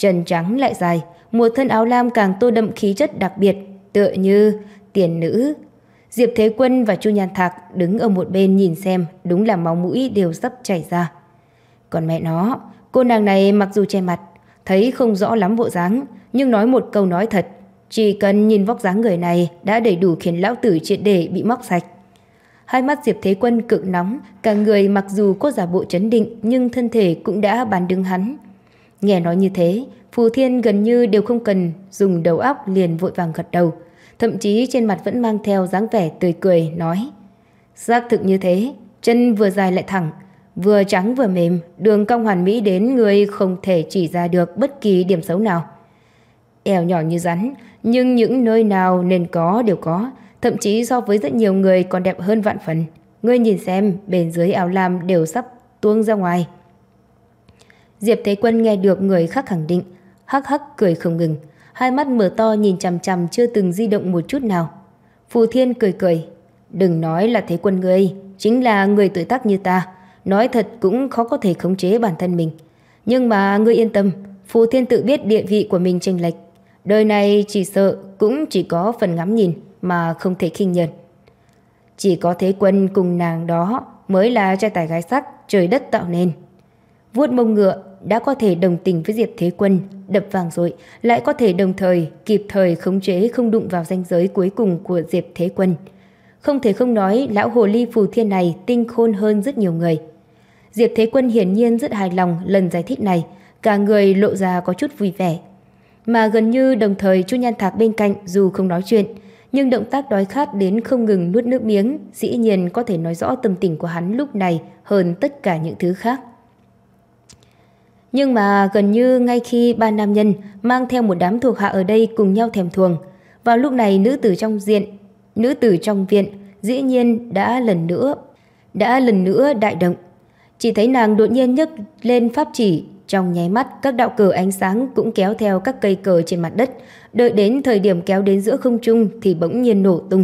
S1: chân trắng lại dài, một thân áo lam càng tô đậm khí chất đặc biệt, tựa như tiền nữ. Diệp Thế Quân và Chu Nhan Thạc đứng ở một bên nhìn xem, đúng là máu mũi đều sắp chảy ra. Còn mẹ nó, cô nàng này mặc dù che mặt, thấy không rõ lắm bộ dáng, nhưng nói một câu nói thật, chỉ cần nhìn vóc dáng người này đã đầy đủ khiến lão tử triệt để bị móc sạch. Hai mắt Diệp Thế Quân cực nóng, cả người mặc dù có giả bộ trấn định nhưng thân thể cũng đã bán đứng hắn. Nghe nói như thế, Phù Thiên gần như đều không cần dùng đầu óc liền vội vàng gật đầu, thậm chí trên mặt vẫn mang theo dáng vẻ tươi cười nói: xác thực như thế, chân vừa dài lại thẳng, vừa trắng vừa mềm, đường cong hoàn mỹ đến người không thể chỉ ra được bất kỳ điểm xấu nào. Eo nhỏ như rắn, nhưng những nơi nào nên có đều có, thậm chí so với rất nhiều người còn đẹp hơn vạn phần. Ngươi nhìn xem, bên dưới áo lam đều sắp tuông ra ngoài. Diệp Thế Quân nghe được người khác khẳng định, hắc hắc cười không ngừng, hai mắt mở to nhìn chằm chằm chưa từng di động một chút nào. Phù Thiên cười cười, đừng nói là Thế Quân ngươi, chính là người tuổi tác như ta, nói thật cũng khó có thể khống chế bản thân mình. Nhưng mà ngươi yên tâm, Phù Thiên tự biết địa vị của mình chênh lệch, đời này chỉ sợ cũng chỉ có phần ngắm nhìn mà không thể khinh nhờn. Chỉ có Thế Quân cùng nàng đó mới là trai tài gái sắc trời đất tạo nên. Vuốt mông ngựa đã có thể đồng tình với Diệp Thế Quân, đập vàng rồi lại có thể đồng thời kịp thời khống chế không đụng vào ranh giới cuối cùng của Diệp Thế Quân. Không thể không nói lão hồ ly Phù Thiên này tinh khôn hơn rất nhiều người. Diệp Thế Quân hiển nhiên rất hài lòng lần giải thích này, cả người lộ ra có chút vui vẻ. Mà gần như đồng thời Chu Nhan Thạc bên cạnh dù không nói chuyện, nhưng động tác đói khát đến không ngừng nuốt nước miếng, dĩ nhiên có thể nói rõ tâm tình của hắn lúc này hơn tất cả những thứ khác. Nhưng mà gần như ngay khi ba nam nhân mang theo một đám thuộc hạ ở đây cùng nhau thèm thuồng, vào lúc này nữ tử trong diện, nữ tử trong viện dĩ nhiên đã lần nữa, đã lần nữa đại động. Chỉ thấy nàng đột nhiên nhấc lên pháp chỉ, trong nháy mắt các đạo cờ ánh sáng cũng kéo theo các cây cờ trên mặt đất, đợi đến thời điểm kéo đến giữa không trung thì bỗng nhiên nổ tung.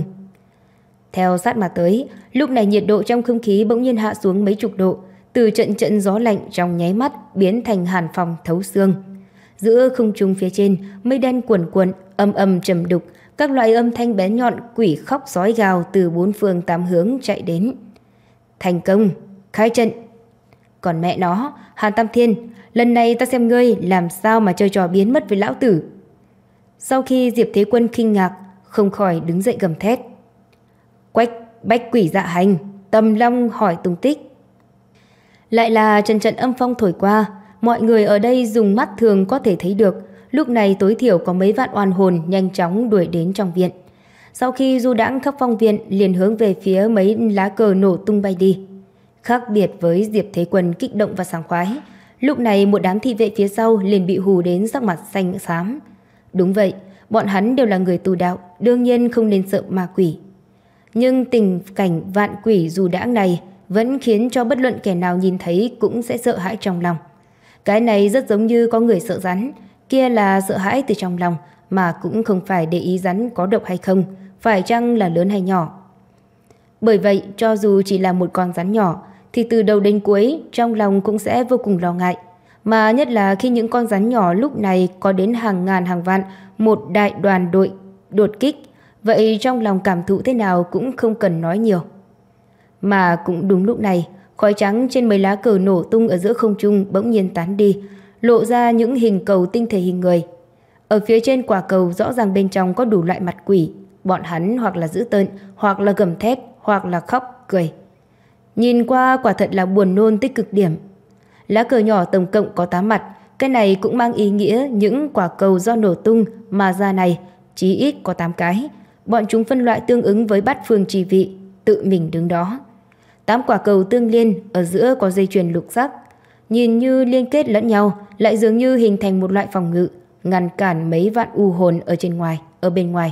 S1: Theo sát mà tới, lúc này nhiệt độ trong không khí bỗng nhiên hạ xuống mấy chục độ, từ trận trận gió lạnh trong nháy mắt biến thành hàn phòng thấu xương. Giữa không trung phía trên, mây đen cuồn cuộn, âm âm trầm đục, các loại âm thanh bé nhọn, quỷ khóc sói gào từ bốn phương tám hướng chạy đến. Thành công, khai trận. Còn mẹ nó, Hàn Tam Thiên, lần này ta xem ngươi làm sao mà chơi trò biến mất với lão tử. Sau khi Diệp Thế Quân kinh ngạc, không khỏi đứng dậy gầm thét. Quách bách quỷ dạ hành, Tầm Long hỏi tung tích. Lại là trận trận âm phong thổi qua, mọi người ở đây dùng mắt thường có thể thấy được, lúc này tối thiểu có mấy vạn oan hồn nhanh chóng đuổi đến trong viện. Sau khi du đãng khắp phong viện liền hướng về phía mấy lá cờ nổ tung bay đi. Khác biệt với Diệp Thế Quân kích động và sảng khoái, lúc này một đám thị vệ phía sau liền bị hù đến sắc mặt xanh xám. Đúng vậy, bọn hắn đều là người tu đạo, đương nhiên không nên sợ ma quỷ. Nhưng tình cảnh vạn quỷ dù đãng này vẫn khiến cho bất luận kẻ nào nhìn thấy cũng sẽ sợ hãi trong lòng. Cái này rất giống như có người sợ rắn, kia là sợ hãi từ trong lòng mà cũng không phải để ý rắn có độc hay không, phải chăng là lớn hay nhỏ. Bởi vậy, cho dù chỉ là một con rắn nhỏ thì từ đầu đến cuối trong lòng cũng sẽ vô cùng lo ngại. Mà nhất là khi những con rắn nhỏ lúc này có đến hàng ngàn hàng vạn, một đại đoàn đội đột kích, vậy trong lòng cảm thụ thế nào cũng không cần nói nhiều. Mà cũng đúng lúc này, khói trắng trên mấy lá cờ nổ tung ở giữa không trung bỗng nhiên tán đi, lộ ra những hình cầu tinh thể hình người. Ở phía trên quả cầu rõ ràng bên trong có đủ loại mặt quỷ, bọn hắn hoặc là dữ tợn, hoặc là gầm thét, hoặc là khóc, cười. Nhìn qua quả thật là buồn nôn tới cực điểm. Lá cờ nhỏ tổng cộng có tám mặt, cái này cũng mang ý nghĩa những quả cầu do nổ tung mà ra này chí ít có tám cái. Bọn chúng phân loại tương ứng với bát phương trì vị, tự mình đứng đó. Tám quả cầu tương liên, ở giữa có dây chuyền lục sắc, nhìn như liên kết lẫn nhau, lại dường như hình thành một loại phòng ngự, ngăn cản mấy vạn u hồn ở trên ngoài, ở bên ngoài.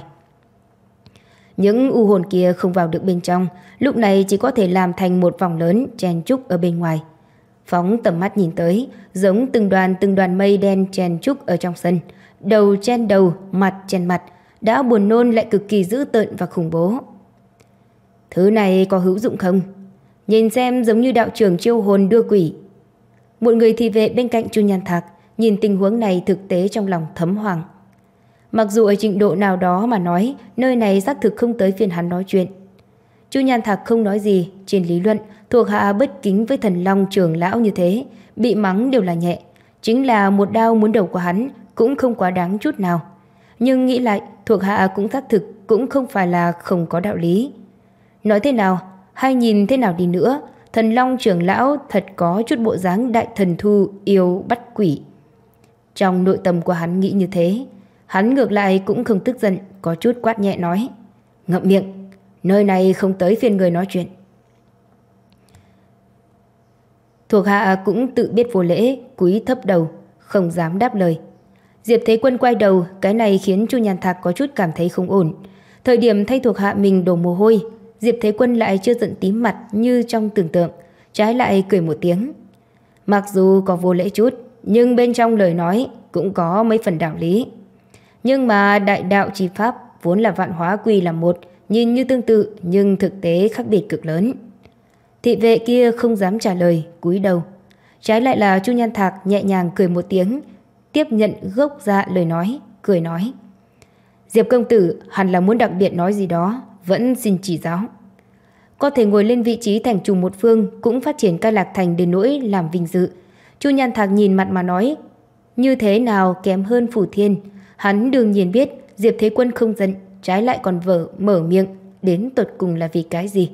S1: Những u hồn kia không vào được bên trong, lúc này chỉ có thể làm thành một vòng lớn chen chúc ở bên ngoài. Phóng tầm mắt nhìn tới, giống từng đoàn từng đoàn mây đen chen chúc ở trong sân, đầu chen đầu, mặt chen mặt, đã buồn nôn lại cực kỳ dữ tợn và khủng bố. Thứ này có hữu dụng không? Nhìn xem giống như đạo trưởng chiêu hồn đưa quỷ. Một người thị vệ bên cạnh Chu Nhan Thạc nhìn tình huống này thực tế trong lòng thấm hoàng. Mặc dù ở trình độ nào đó mà nói, nơi này xác thực không tới phiên hắn nói chuyện. Chu Nhan Thạc không nói gì, trên lý luận, thuộc hạ bất kính với Thần Long trưởng lão như thế, bị mắng đều là nhẹ, chính là một đao muốn đầu của hắn cũng không quá đáng chút nào. Nhưng nghĩ lại, thuộc hạ cũng xác thực cũng không phải là không có đạo lý. Nói thế nào, hay nhìn thế nào đi nữa, Thần Long trưởng lão thật có chút bộ dáng đại thần thu yêu bắt quỷ. Trong nội tâm của hắn nghĩ như thế, hắn ngược lại cũng không tức giận, có chút quát nhẹ nói: ngậm miệng, nơi này không tới phiên người nói chuyện. Thuộc hạ cũng tự biết vô lễ, cúi thấp đầu, không dám đáp lời. Diệp Thế Quân quay đầu, cái này khiến Chu Nhan Thạc có chút cảm thấy không ổn. Thời điểm thay thuộc hạ mình đổ mồ hôi, Diệp Thế Quân lại chưa giận tím mặt như trong tưởng tượng, trái lại cười một tiếng. Mặc dù có vô lễ chút, nhưng bên trong lời nói cũng có mấy phần đạo lý. Nhưng mà đại đạo chi pháp vốn là vạn hóa quy là một, nhìn như tương tự nhưng thực tế khác biệt cực lớn. Thị vệ kia không dám trả lời, cúi đầu. Trái lại là Chu Nhan Thạc nhẹ nhàng cười một tiếng, tiếp nhận gốc dạ lời nói, cười nói: Diệp công tử hẳn là muốn đặc biệt nói gì đó, vẫn xin chỉ giáo. Có thể ngồi lên vị trí thành trùng một phương, cũng phát triển Cai Lạc Thành đến nỗi làm vinh dự. Chu Nhan Thạc nhìn mặt mà nói, như thế nào kém hơn Phủ Thiên. Hắn đương nhiên biết Diệp Thế Quân không giận, trái lại còn vở mở miệng, đến tột cùng là vì cái gì.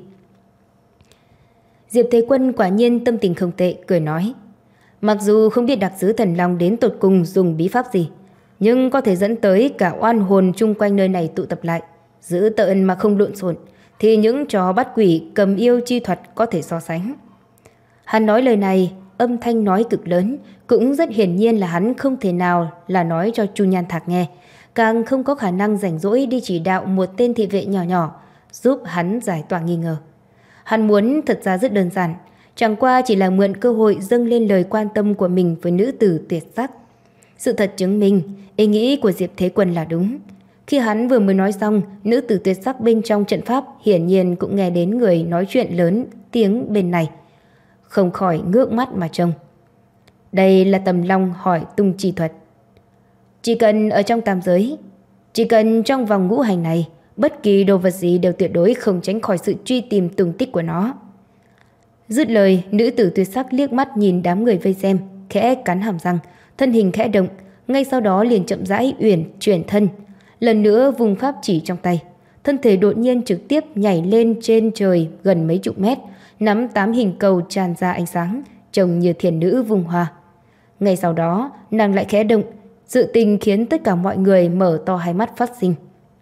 S1: Diệp Thế Quân quả nhiên tâm tình không tệ, cười nói: mặc dù không biết đặc sứ Thần Long đến tột cùng dùng bí pháp gì, nhưng có thể dẫn tới cả oan hồn chung quanh nơi này tụ tập lại, giữ tợn mà không lộn xộn, thì những trò bắt quỷ cầm yêu chi thuật có thể so sánh. Hắn nói lời này, âm thanh nói cực lớn, cũng rất hiển nhiên là hắn không thể nào là nói cho Chu Nhan Thạc nghe, càng không có khả năng rảnh rỗi đi chỉ đạo một tên thị vệ nhỏ nhỏ, giúp hắn giải tỏa nghi ngờ. Hắn muốn thật ra rất đơn giản, chẳng qua chỉ là mượn cơ hội dâng lên lời quan tâm của mình với nữ tử tuyệt sắc. Sự thật chứng minh, ý nghĩ của Diệp Thế Quân là đúng. Khi hắn vừa mới nói xong, nữ tử tuyệt sắc bên trong trận pháp hiển nhiên cũng nghe đến người nói chuyện lớn tiếng bên này, không khỏi ngước mắt mà trông. Đây là Tầm Long hỏi tung chi thuật. Chỉ cần ở trong tam giới, chỉ cần trong vòng ngũ hành này, bất kỳ đồ vật gì đều tuyệt đối không tránh khỏi sự truy tìm tung tích của nó. Dứt lời, nữ tử tuyệt sắc liếc mắt nhìn đám người vây xem, khẽ cắn hàm răng, thân hình khẽ động, ngay sau đó liền chậm rãi uyển chuyển thân, lần nữa vùng pháp chỉ trong tay, thân thể đột nhiên trực tiếp nhảy lên trên trời gần mấy chục mét, nắm tám hình cầu tràn ra ánh sáng, trông như thiền nữ vung hoa. Ngay sau đó, nàng lại khẽ động, sự tình khiến tất cả mọi người mở to hai mắt phát sinh.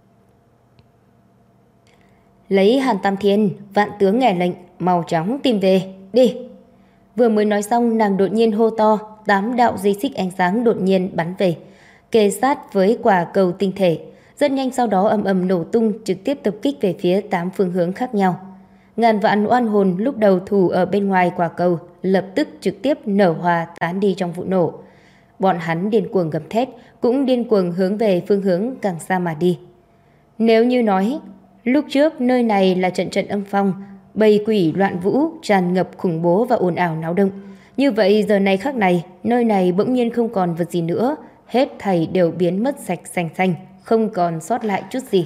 S1: Lấy Hàn Tam Thiên, vạn tướng nghe lệnh, mau chóng tìm về, đi. Vừa mới nói xong, nàng đột nhiên hô to, tám đạo dây xích ánh sáng đột nhiên bắn về, kề sát với quả cầu tinh thể, rất nhanh sau đó ầm ầm nổ tung, trực tiếp tập kích về phía tám phương hướng khác nhau. Ngàn vạn oan hồn lúc đầu thủ ở bên ngoài quả cầu lập tức trực tiếp nở hoa tán đi trong vụ nổ. Bọn hắn điên cuồng gầm thét, cũng điên cuồng hướng về phương hướng càng xa mà đi. Nếu như nói lúc trước nơi này là trận trận âm phong, bầy quỷ loạn vũ, tràn ngập khủng bố và ồn ào náo động, như vậy giờ này khắc này, nơi này bỗng nhiên không còn vật gì nữa, hết thảy đều biến mất sạch sành xanh, không còn sót lại chút gì.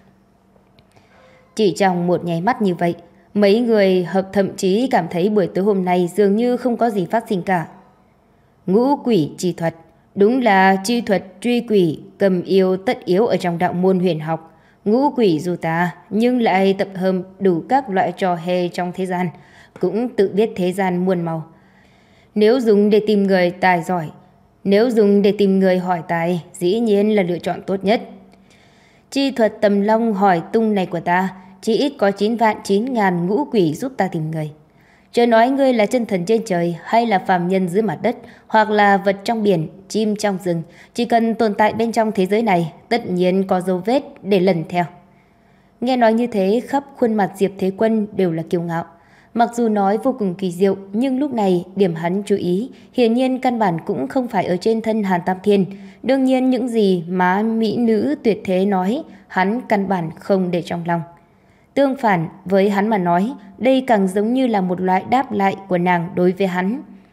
S1: Chỉ trong một nháy mắt như vậy, mấy người hợp thậm chí cảm thấy buổi tối hôm nay dường như không có gì phát sinh cả. Ngũ quỷ chi thuật, đúng là chi thuật truy quỷ, cầm yêu tất yếu ở trong đạo môn huyền học. Ngũ quỷ dù tà, nhưng lại tập hợp đủ các loại trò hề trong thế gian, cũng tự biết thế gian muôn màu. Nếu dùng để tìm người tài giỏi, nếu dùng để tìm người hỏi tài, dĩ nhiên là lựa chọn tốt nhất. Chi thuật Tầm Long hỏi tung này của ta, chỉ ít có chín vạn chín ngàn ngũ quỷ giúp ta tìm người. Chớ nói ngươi là chân thần trên trời, hay là phàm nhân dưới mặt đất, hoặc là vật trong biển, chim trong rừng, chỉ cần tồn tại bên trong thế giới này, tất nhiên có dấu vết để lần theo. Nghe nói như thế, khắp khuôn mặt Diệp Thế Quân đều là kiêu ngạo. Mặc dù nói vô cùng kỳ diệu, nhưng lúc này điểm hắn chú ý hiển nhiên căn bản cũng không phải ở trên thân Hàn Tam Thiên. Đương nhiên những gì má mỹ nữ tuyệt thế nói, hắn căn bản không để trong lòng. Tương phản, với hắn mà nói, đây càng giống như là một loại đáp lại của nàng đối với hắn.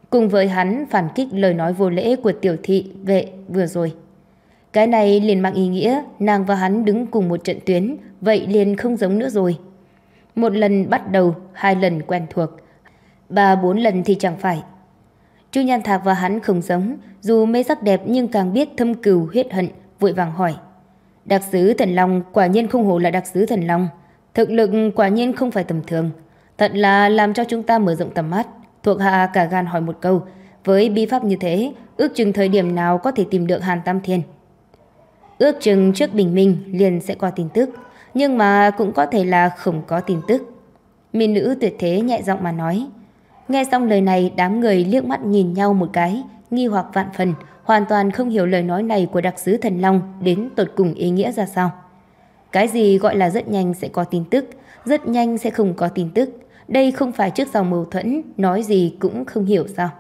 S1: cùng với hắn phản kích lời nói vô lễ của tiểu thị vệ vừa rồi. Cái này liền mang ý nghĩa nàng và hắn đứng cùng một trận tuyến, vậy liền không giống nữa rồi. Một lần bắt đầu, hai lần quen thuộc, ba bốn lần thì chẳng phải. Chu Nhan Thạc và hắn không giống, dù mê sắc đẹp nhưng càng biết thâm cừu huyết hận, vội vàng hỏi. Đặc sứ Thần Long quả nhiên không hổ là đặc sứ Thần Long, thực lực quả nhiên không phải tầm thường, thật là làm cho chúng ta mở rộng tầm mắt. Thuộc hạ cả gan hỏi một câu, với bí pháp như thế, ước chừng thời điểm nào có thể tìm được Hàn Tam Thiên? Ước chừng trước bình minh liền sẽ có tin tức, nhưng mà cũng có thể là không có tin tức. Mỹ nữ tuyệt thế nhẹ giọng mà nói. Nghe xong lời này, đám người liếc mắt nhìn nhau một cái, nghi hoặc vạn phần, hoàn toàn không hiểu lời nói này của đặc sứ Thần Long đến tột cùng ý nghĩa ra sao. Cái gì gọi là rất nhanh sẽ có tin tức, rất nhanh sẽ không có tin tức? Đây không phải trước sau mâu thuẫn, nói gì cũng không hiểu sao?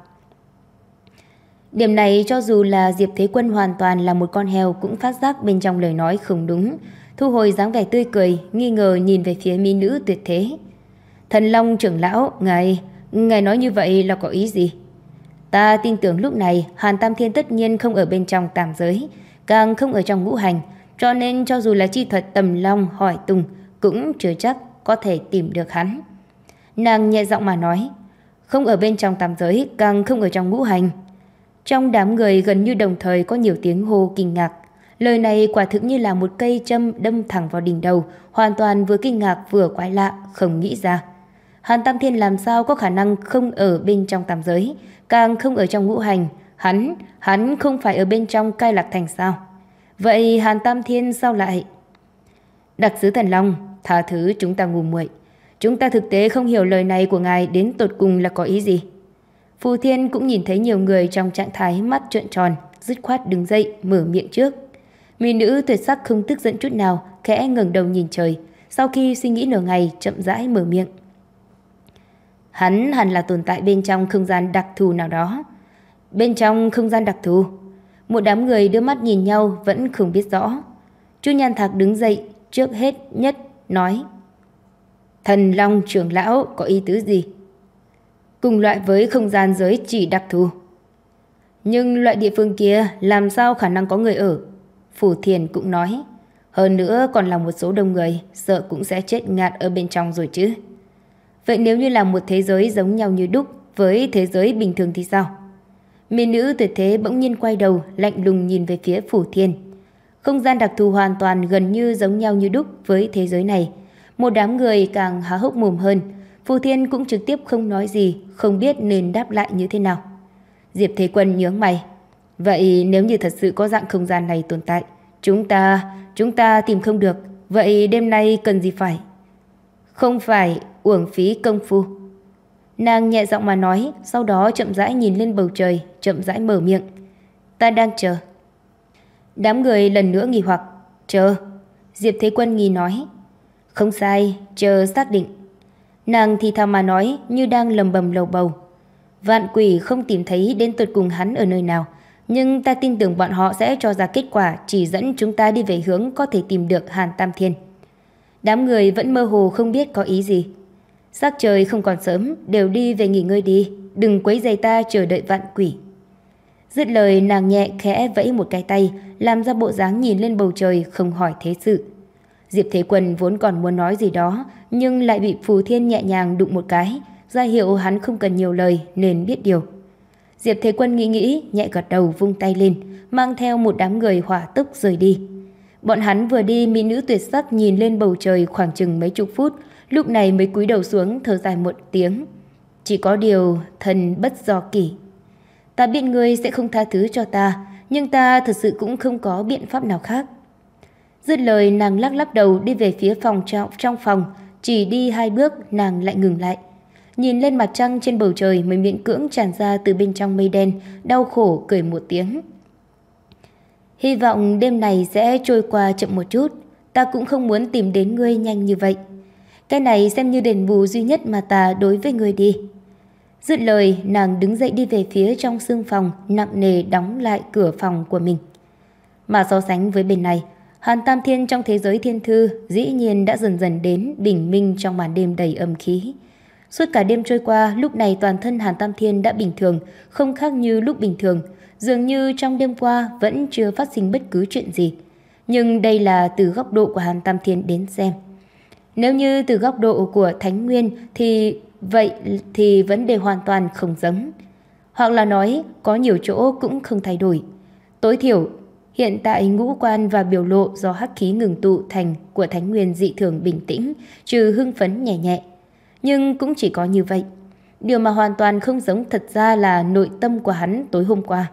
S1: Điểm này cho dù là Diệp Thế Quân hoàn toàn là một con heo cũng phát giác bên trong lời nói không đúng, thu hồi dáng vẻ tươi cười, nghi ngờ nhìn về phía mỹ nữ tuyệt thế. Thần Long trưởng lão, ngài, ngài nói như vậy là có ý gì? Ta tin tưởng lúc này Hàn Tam Thiên tất nhiên không ở bên trong tam giới, càng không ở trong ngũ hành, cho nên cho dù là chi thuật tầm long hỏi tung cũng chưa chắc có thể tìm được hắn. Nàng nhẹ giọng mà nói, không ở bên trong tam giới, càng không ở trong ngũ hành. Trong đám người gần như đồng thời có nhiều tiếng hô kinh ngạc. Lời này quả thực như là một cây châm đâm thẳng vào đỉnh đầu, hoàn toàn vừa kinh ngạc vừa quái lạ, không nghĩ ra. Hàn Tam Thiên làm sao có khả năng không ở bên trong tam giới, càng không ở trong ngũ hành? Hắn, hắn không phải ở bên trong Cai Lạc Thành sao? Vậy Hàn Tam Thiên sao lại? Đặc sứ Thần Long, tha thứ chúng ta ngu muội. Chúng ta thực tế không hiểu lời này của ngài đến tột cùng là có ý gì. Phù Thiên cũng nhìn thấy nhiều người trong trạng thái mắt trợn tròn, dứt khoát đứng dậy mở miệng trước. Mỹ nữ tuyệt sắc không tức giận chút nào, khẽ ngẩng đầu nhìn trời, sau khi suy nghĩ nửa ngày chậm rãi mở miệng. Hắn hẳn là tồn tại bên trong không gian đặc thù nào đó. Bên trong không gian đặc thù? Một đám người đưa mắt nhìn nhau vẫn không biết rõ. Chu Nhan Thạc đứng dậy, trước hết nhất nói. Thần Long trưởng lão có ý tứ gì? Cùng loại với không gian giới chỉ đặc thù. Nhưng loại địa phương kia làm sao khả năng có người ở? Phù Thiền cũng nói. Hơn nữa còn là một số đông người, sợ cũng sẽ chết ngạt ở bên trong rồi chứ. Vậy nếu như là một thế giới giống nhau như đúc với thế giới bình thường thì sao? Mỹ nữ tuyệt thế bỗng nhiên quay đầu, lạnh lùng nhìn về phía Phù Thiên. Không gian đặc thù hoàn toàn gần như giống nhau như đúc với thế giới này. Một đám người càng há hốc mồm hơn. Phù Thiên cũng trực tiếp không nói gì, không biết nên đáp lại như thế nào. Diệp Thế Quân nhướng mày. Vậy nếu như thật sự có dạng không gian này tồn tại, chúng ta, chúng ta tìm không được, vậy đêm nay cần gì phải? Không phải uổng phí công phu. Nàng nhẹ giọng mà nói, sau đó chậm rãi nhìn lên bầu trời, chậm rãi mở miệng. Ta đang chờ. Đám người lần nữa nghi hoặc. Chờ? Diệp Thế Quân nghi nói. Không sai, chờ xác định. Nàng thì thào mà nói như đang lầm bầm lầu bầu. Vạn quỷ không tìm thấy đến tột cùng hắn ở nơi nào, nhưng ta tin tưởng bọn họ sẽ cho ra kết quả chỉ dẫn chúng ta đi về hướng có thể tìm được Hàn Tam Thiên. Đám người vẫn mơ hồ không biết có ý gì. Sắc trời không còn sớm, đều đi về nghỉ ngơi đi, đừng quấy rầy ta chờ đợi vạn quỷ. Dứt lời nàng nhẹ khẽ vẫy một cái tay, làm ra bộ dáng nhìn lên bầu trời không hỏi thế sự. Diệp Thế Quân vốn còn muốn nói gì đó, nhưng lại bị Phù Thiên nhẹ nhàng đụng một cái, ra hiệu hắn không cần nhiều lời nên biết điều. Diệp Thế Quân nghĩ nghĩ, nhẹ gật đầu vung tay lên, mang theo một đám người hỏa tốc rời đi. Bọn hắn vừa đi, mỹ nữ tuyệt sắc nhìn lên bầu trời khoảng chừng mấy chục phút, lúc này mới cúi đầu xuống thở dài một tiếng. Chỉ có điều thần bất do kỷ. Ta biết ngươi sẽ không tha thứ cho ta, nhưng ta thật sự cũng không có biện pháp nào khác. Dứt lời nàng lắc lắc đầu đi về phía phòng trong, trong phòng, chỉ đi hai bước nàng lại ngừng lại. Nhìn lên mặt trăng trên bầu trời mới miễn cưỡng tràn ra từ bên trong mây đen, đau khổ cười một tiếng. Hy vọng đêm này sẽ trôi qua chậm một chút, ta cũng không muốn tìm đến ngươi nhanh như vậy. Cái này xem như đền bù duy nhất mà ta đối với ngươi đi. Dứt lời nàng đứng dậy đi về phía trong sương phòng, nặng nề đóng lại cửa phòng của mình. Mà so sánh với bên này, Hàn Tam Thiên trong thế giới thiên thư dĩ nhiên đã dần dần đến bình minh trong màn đêm đầy âm khí. Suốt cả đêm trôi qua, lúc này toàn thân Hàn Tam Thiên đã bình thường, không khác như lúc bình thường. Dường như trong đêm qua vẫn chưa phát sinh bất cứ chuyện gì. Nhưng đây là từ góc độ của Hàn Tam Thiên đến xem. Nếu như từ góc độ của Thánh Nguyên thì vậy thì vấn đề hoàn toàn không giống. Hoặc là nói có nhiều chỗ cũng không thay đổi. Tối thiểu, hiện tại ngũ quan và biểu lộ do hắc khí ngừng tụ thành của Thánh Nguyên dị thường bình tĩnh, trừ hưng phấn nhẹ nhẹ. Nhưng cũng chỉ có như vậy. Điều mà hoàn toàn không giống thật ra là nội tâm của hắn tối hôm qua.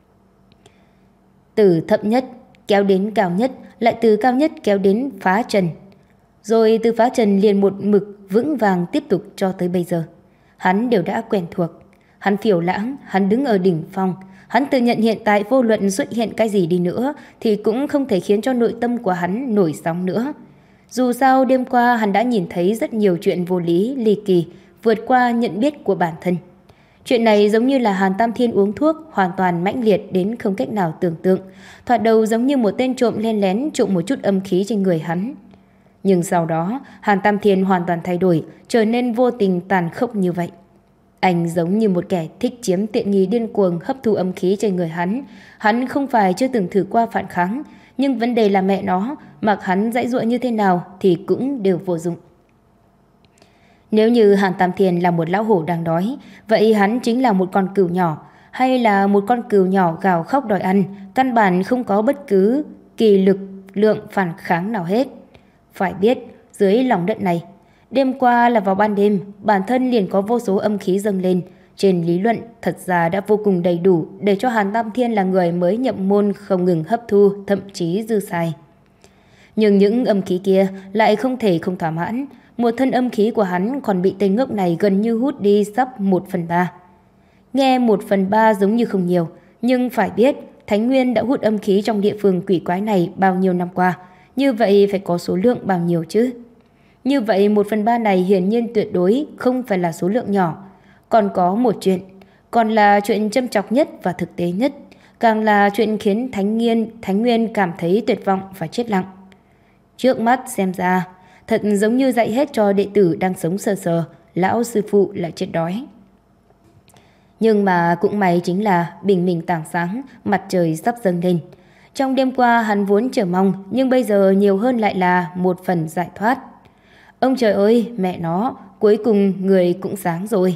S1: Từ thấp nhất kéo đến cao nhất, lại từ cao nhất kéo đến phá trần. Rồi từ phá trần liền một mực vững vàng tiếp tục cho tới bây giờ. Hắn đều đã quen thuộc. Hắn phiêu lãng, hắn đứng ở đỉnh phong. Hắn tự nhận hiện tại vô luận xuất hiện cái gì đi nữa thì cũng không thể khiến cho nội tâm của hắn nổi sóng nữa. Dù sao đêm qua hắn đã nhìn thấy rất nhiều chuyện vô lý, ly kỳ, vượt qua nhận biết của bản thân. Chuyện này giống như là Hàn Tam Thiên uống thuốc, hoàn toàn mãnh liệt đến không cách nào tưởng tượng. Thoạt đầu giống như một tên trộm len lén trộm một chút âm khí trên người hắn. Nhưng sau đó, Hàn Tam Thiên hoàn toàn thay đổi, trở nên vô tình tàn khốc như vậy. Anh giống như một kẻ thích chiếm tiện nghi điên cuồng hấp thu âm khí trên người hắn. Hắn không phải chưa từng thử qua phản kháng, nhưng vấn đề là mẹ nó, mặc hắn dãy dụa như thế nào thì cũng đều vô dụng. Nếu như Hàn Tam Thiên là một lão hổ đang đói, vậy hắn chính là một con cừu nhỏ, hay là một con cừu nhỏ gào khóc đòi ăn, căn bản không có bất cứ kỳ lực lượng phản kháng nào hết. Phải biết, dưới lòng đất này, đêm qua là vào ban đêm, bản thân liền có vô số âm khí dâng lên. Trên lý luận, thật ra đã vô cùng đầy đủ để cho Hàn Tam Thiên là người mới nhập môn không ngừng hấp thu, thậm chí dư xài. Nhưng những âm khí kia lại không thể không thỏa mãn. Một thân âm khí của hắn còn bị tên ngốc này gần như hút đi sắp một phần ba. Nghe một phần ba giống như không nhiều, nhưng phải biết Thánh Nguyên đã hút âm khí trong địa phương quỷ quái này bao nhiêu năm qua. Như vậy phải có số lượng bao nhiêu chứ? Như vậy một phần ba này hiển nhiên tuyệt đối không phải là số lượng nhỏ. Còn có một chuyện, còn là chuyện châm chọc nhất và thực tế nhất, càng là chuyện khiến Thánh Nguyên, Thánh Nguyên cảm thấy tuyệt vọng và chết lặng. Trước mắt xem ra, thật giống như dạy hết cho đệ tử đang sống sờ sờ, lão sư phụ lại chết đói. Nhưng mà cũng may chính là bình minh tảng sáng, mặt trời sắp dâng lên. Trong đêm qua hắn vốn chờ mong, nhưng bây giờ nhiều hơn lại là một phần giải thoát. Ông trời ơi, mẹ nó, cuối cùng người cũng sáng rồi.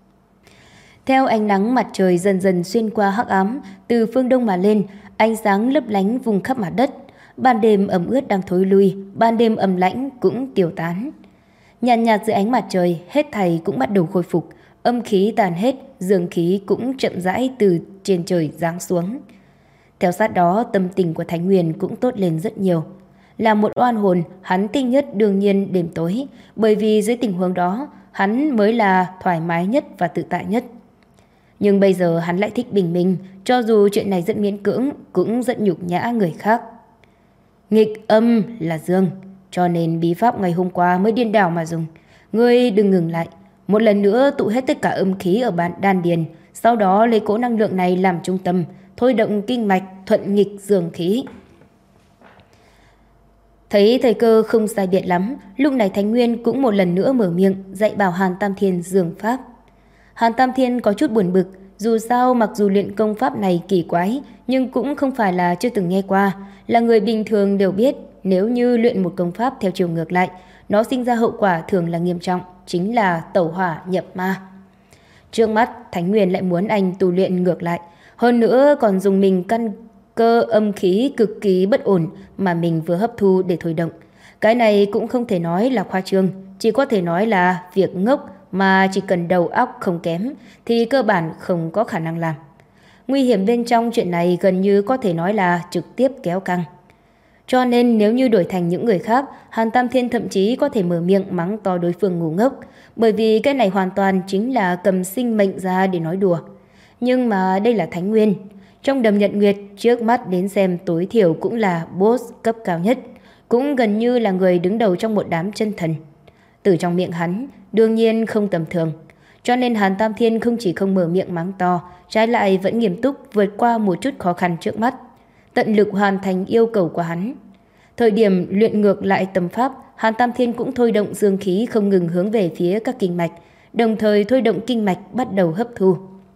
S1: Theo ánh nắng mặt trời dần dần xuyên qua hắc ám, từ phương đông mà lên, ánh sáng lấp lánh vùng khắp mặt đất. Ban đêm ẩm ướt đang thối lui, ban đêm ẩm lãnh cũng tiêu tán. Nhàn nhạt, nhạt dưới ánh mặt trời, hết thảy cũng bắt đầu khôi phục. Âm khí tàn hết, dương khí cũng chậm rãi từ trên trời giáng xuống. Theo sát đó, tâm tình của Thánh Nguyên cũng tốt lên rất nhiều. Là một oan hồn, hắn thích nhất đương nhiên đêm tối, bởi vì dưới tình huống đó, hắn mới là thoải mái nhất và tự tại nhất. Nhưng bây giờ hắn lại thích bình minh, cho dù chuyện này rất miễn cưỡng, cũng rất nhục nhã người khác. Nghịch âm là dương, cho nên bí pháp ngày hôm qua mới điên đảo mà dùng. Ngươi đừng ngừng lại, một lần nữa tụ hết tất cả âm khí ở bàn đan điền, sau đó lấy cỗ năng lượng này làm trung tâm, thôi động kinh mạch thuận nghịch dương khí. Thấy thời cơ không sai biệt lắm, lúc này Thánh Nguyên cũng một lần nữa mở miệng dạy bảo Hàn Tam Thiên dường pháp. Hàn Tam Thiên có chút buồn bực, dù sao mặc dù luyện công pháp này kỳ quái, nhưng cũng không phải là chưa từng nghe qua, là người bình thường đều biết nếu như luyện một công pháp theo chiều ngược lại, nó sinh ra hậu quả thường là nghiêm trọng, chính là tẩu hỏa nhập ma. Trước mắt, Thánh Nguyên lại muốn anh tu luyện ngược lại, hơn nữa còn dùng mình căn cơ âm khí cực kỳ bất ổn mà mình vừa hấp thu để thôi động. Cái này cũng không thể nói là khoa trương, chỉ có thể nói là việc ngốc mà chỉ cần đầu óc không kém thì cơ bản không có khả năng làm. Nguy hiểm bên trong chuyện này gần như có thể nói là trực tiếp kéo căng. Cho nên nếu như đổi thành những người khác, Hàn Tam Thiên thậm chí có thể mở miệng mắng to đối phương ngu ngốc, bởi vì cái này hoàn toàn chính là cầm sinh mệnh ra để nói đùa. Nhưng mà đây là Thánh Nguyên. Trong Đầm Nhật Nguyệt, trước mắt đến xem tối thiểu cũng là boss cấp cao nhất, cũng gần như là người đứng đầu trong một đám chân thần. Từ trong miệng hắn, đương nhiên không tầm thường. Cho nên Hàn Tam Thiên không chỉ không mở miệng mắng to, trái lại vẫn nghiêm túc vượt qua một chút khó khăn trước mắt, tận lực hoàn thành yêu cầu của hắn. Thời điểm luyện ngược lại tâm pháp, Hàn Tam Thiên cũng thôi động dương khí không ngừng hướng về phía các kinh mạch, đồng thời thôi động kinh mạch bắt đầu hấp thu.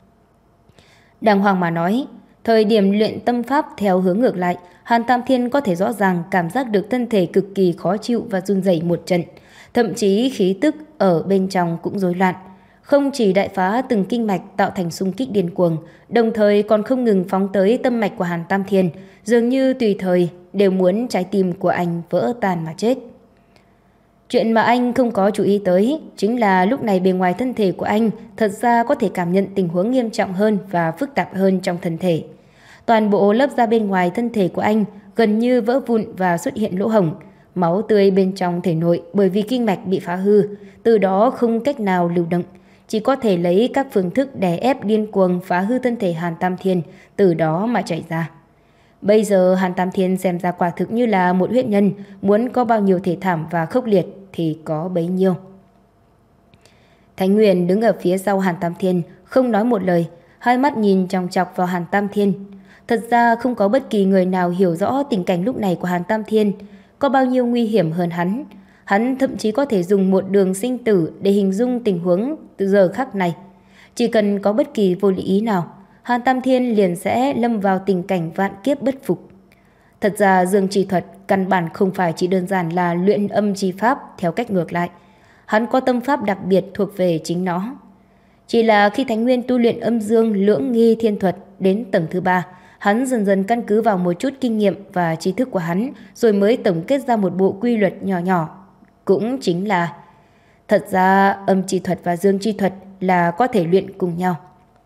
S1: Đàng hoàng mà nói, thời điểm luyện tâm pháp theo hướng ngược lại, Hàn Tam Thiên có thể rõ ràng cảm giác được thân thể cực kỳ khó chịu và run rẩy một trận, thậm chí khí tức ở bên trong cũng rối loạn. Không chỉ đại phá từng kinh mạch tạo thành xung kích điên cuồng, đồng thời còn không ngừng phóng tới tâm mạch của Hàn Tam Thiên, dường như tùy thời đều muốn trái tim của anh vỡ tan mà chết. Chuyện mà anh không có chú ý tới chính là lúc này bề ngoài thân thể của anh thật ra có thể cảm nhận tình huống nghiêm trọng hơn và phức tạp hơn trong thân thể. Toàn bộ lớp da bên ngoài thân thể của anh gần như vỡ vụn và xuất hiện lỗ hổng. Máu tươi bên trong thể nội bởi vì kinh mạch bị phá hư, từ đó không cách nào lưu động, chỉ có thể lấy các phương thức đè ép điên cuồng phá hư thân thể Hàn Tam Thiên, từ đó mà chảy ra. Bây giờ Hàn Tam Thiên xem ra quả thực như là một huyết nhân, muốn có bao nhiêu thể thảm và khốc liệt thì có bấy nhiêu. Thánh Nguyên đứng ở phía sau Hàn Tam Thiên, không nói một lời, hai mắt nhìn chòng chọc vào Hàn Tam Thiên. Thật ra không có bất kỳ người nào hiểu rõ tình cảnh lúc này của Hàn Tam Thiên có bao nhiêu nguy hiểm hơn hắn. Hắn thậm chí có thể dùng một đường sinh tử để hình dung tình huống từ giờ khắc này. Chỉ cần có bất kỳ vô lý ý nào, Hàn Tam Thiên liền sẽ lâm vào tình cảnh vạn kiếp bất phục. Thật ra Dương Chi Thuật căn bản không phải chỉ đơn giản là luyện âm chi pháp theo cách ngược lại. Hắn có tâm pháp đặc biệt thuộc về chính nó. Chỉ là khi Thánh Nguyên tu luyện âm dương lưỡng nghi thiên thuật đến tầng thứ ba, hắn dần dần căn cứ vào một chút kinh nghiệm và tri thức của hắn rồi mới tổng kết ra một bộ quy luật nhỏ nhỏ. Cũng chính là thật ra âm chi thuật và dương chi thuật là có thể luyện cùng nhau.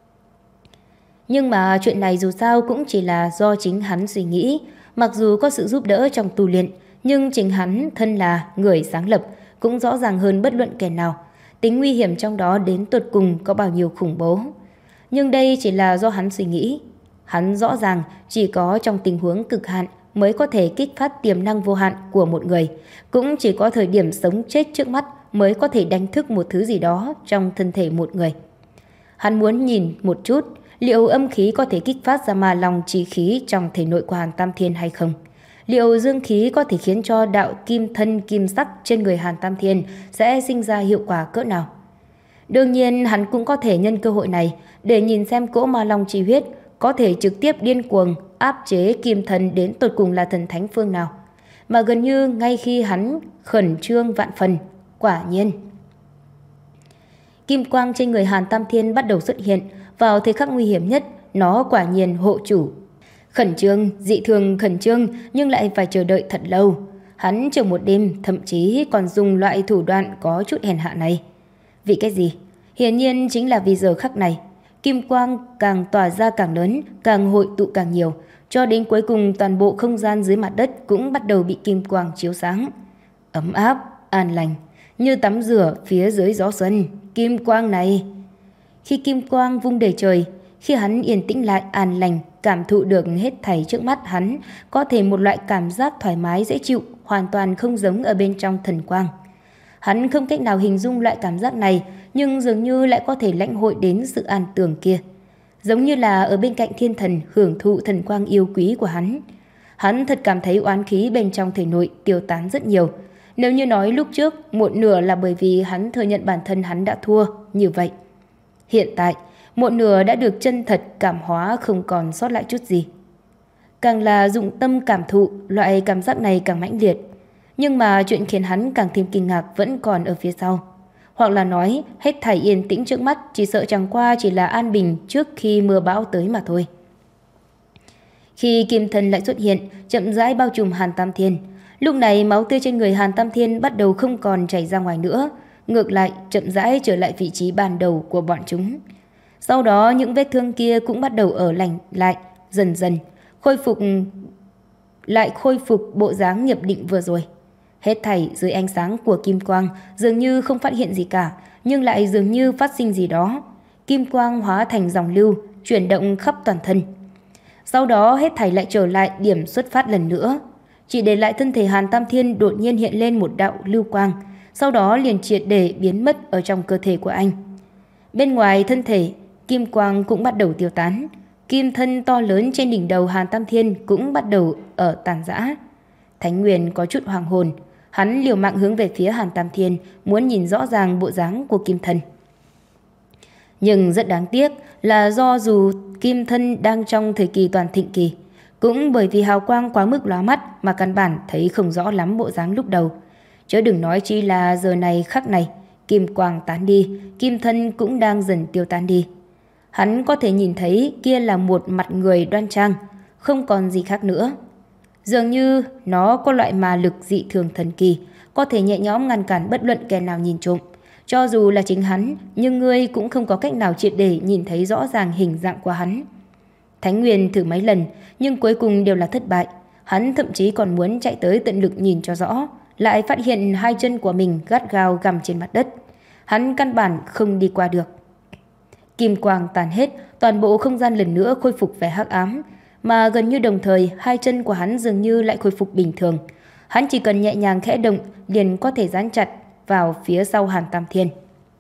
S1: Nhưng mà chuyện này dù sao cũng chỉ là do chính hắn suy nghĩ. Mặc dù có sự giúp đỡ trong tu luyện, nhưng chính hắn thân là người sáng lập cũng rõ ràng hơn bất luận kẻ nào tính nguy hiểm trong đó đến tột cùng có bao nhiêu khủng bố. Nhưng đây chỉ là do hắn suy nghĩ. Hắn rõ ràng chỉ có trong tình huống cực hạn mới có thể kích phát tiềm năng vô hạn của một người. Cũng chỉ có thời điểm sống chết trước mắt mới có thể đánh thức một thứ gì đó trong thân thể một người. Hắn muốn nhìn một chút liệu âm khí có thể kích phát ra ma long chi khí trong thể nội của Hàn Tam Thiên hay không. Liệu dương khí có thể khiến cho đạo kim thân kim sắc trên người Hàn Tam Thiên sẽ sinh ra hiệu quả cỡ nào. Đương nhiên hắn cũng có thể nhân cơ hội này để nhìn xem cỗ ma long chi huyết có thể trực tiếp điên cuồng áp chế kim thần đến tột cùng là thần thánh phương nào. Mà gần như ngay khi hắn khẩn trương vạn phần, quả nhiên kim quang trên người Hàn Tam Thiên bắt đầu xuất hiện. Vào thời khắc nguy hiểm nhất, nó quả nhiên hộ chủ. Khẩn trương, dị thường khẩn trương, nhưng lại phải chờ đợi thật lâu. Hắn chờ một đêm, thậm chí còn dùng loại thủ đoạn có chút hèn hạ này. Vì cái gì? Hiển nhiên chính là vì giờ khắc này. Kim quang càng tỏa ra càng lớn, càng hội tụ càng nhiều, cho đến cuối cùng toàn bộ không gian dưới mặt đất cũng bắt đầu bị kim quang chiếu sáng. Ấm áp, an lành, như tắm rửa phía dưới gió xuân. Kim quang này... Khi kim quang vung đầy trời, khi hắn yên tĩnh lại an lành, cảm thụ được hết thảy trước mắt hắn, có thể một loại cảm giác thoải mái dễ chịu, hoàn toàn không giống ở bên trong thần quang. Hắn không cách nào hình dung loại cảm giác này, nhưng dường như lại có thể lãnh hội đến sự an tường kia. Giống như là ở bên cạnh thiên thần hưởng thụ thần quang yêu quý của hắn. Hắn thật cảm thấy oán khí bên trong thể nội tiêu tán rất nhiều. Nếu như nói lúc trước, một nửa là bởi vì hắn thừa nhận bản thân hắn đã thua, như vậy. Hiện tại, một nửa đã được chân thật cảm hóa không còn sót lại chút gì. Càng là dụng tâm cảm thụ, loại cảm giác này càng mãnh liệt. Nhưng mà chuyện khiến hắn càng thêm kinh ngạc vẫn còn ở phía sau. Hoặc là nói, hết thảy yên tĩnh trước mắt chỉ sợ chẳng qua chỉ là an bình trước khi mưa bão tới mà thôi. Khi kim thần lại xuất hiện, chậm rãi bao trùm Hàn Tam Thiên. Lúc này máu tươi trên người Hàn Tam Thiên bắt đầu không còn chảy ra ngoài nữa. Ngược lại, chậm rãi trở lại vị trí ban đầu của bọn chúng. Sau đó những vết thương kia cũng bắt đầu ở lành lại, dần dần khôi phục lại khôi phục bộ dáng nhập định vừa rồi. Hết thảy dưới ánh sáng của kim quang dường như không phát hiện gì cả, nhưng lại dường như phát sinh gì đó. Kim quang hóa thành dòng lưu, chuyển động khắp toàn thân. Sau đó hết thảy lại trở lại điểm xuất phát lần nữa. Chỉ để lại thân thể Hàn Tam Thiên đột nhiên hiện lên một đạo lưu quang, sau đó liền triệt để biến mất ở trong cơ thể của anh. Bên ngoài thân thể, kim quang cũng bắt đầu tiêu tán. Kim thân to lớn trên đỉnh đầu Hàn Tam Thiên cũng bắt đầu ở tàn rã. Thánh Nguyên có chút hoàng hồn, hắn liều mạng hướng về phía Hàn Tam Thiên, muốn nhìn rõ ràng bộ dáng của kim thân. Nhưng rất đáng tiếc là do dù kim thân đang trong thời kỳ toàn thịnh kỳ, cũng bởi vì hào quang quá mức lóa mắt mà căn bản thấy không rõ lắm bộ dáng lúc đầu. Chớ đừng nói chi là giờ này khắc này, kim quang tán đi, kim thân cũng đang dần tiêu tán đi. Hắn có thể nhìn thấy kia là một mặt người đoan trang, không còn gì khác nữa. Dường như nó có loại ma lực dị thường thần kỳ, có thể nhẹ nhõm ngăn cản bất luận kẻ nào nhìn trộm. Cho dù là chính hắn, nhưng ngươi cũng không có cách nào triệt để nhìn thấy rõ ràng hình dạng của hắn. Thánh Nguyên thử mấy lần, nhưng cuối cùng đều là thất bại. Hắn thậm chí còn muốn chạy tới tận lực nhìn cho rõ, lại phát hiện hai chân của mình gắt gao găm trên mặt đất. Hắn căn bản không đi qua được. Kim quang tàn hết, toàn bộ không gian lần nữa khôi phục vẻ hắc ám, mà gần như đồng thời hai chân của hắn dường như lại khôi phục bình thường. Hắn chỉ cần nhẹ nhàng khẽ động liền có thể dán chặt vào phía sau Hàn Tam Thiên.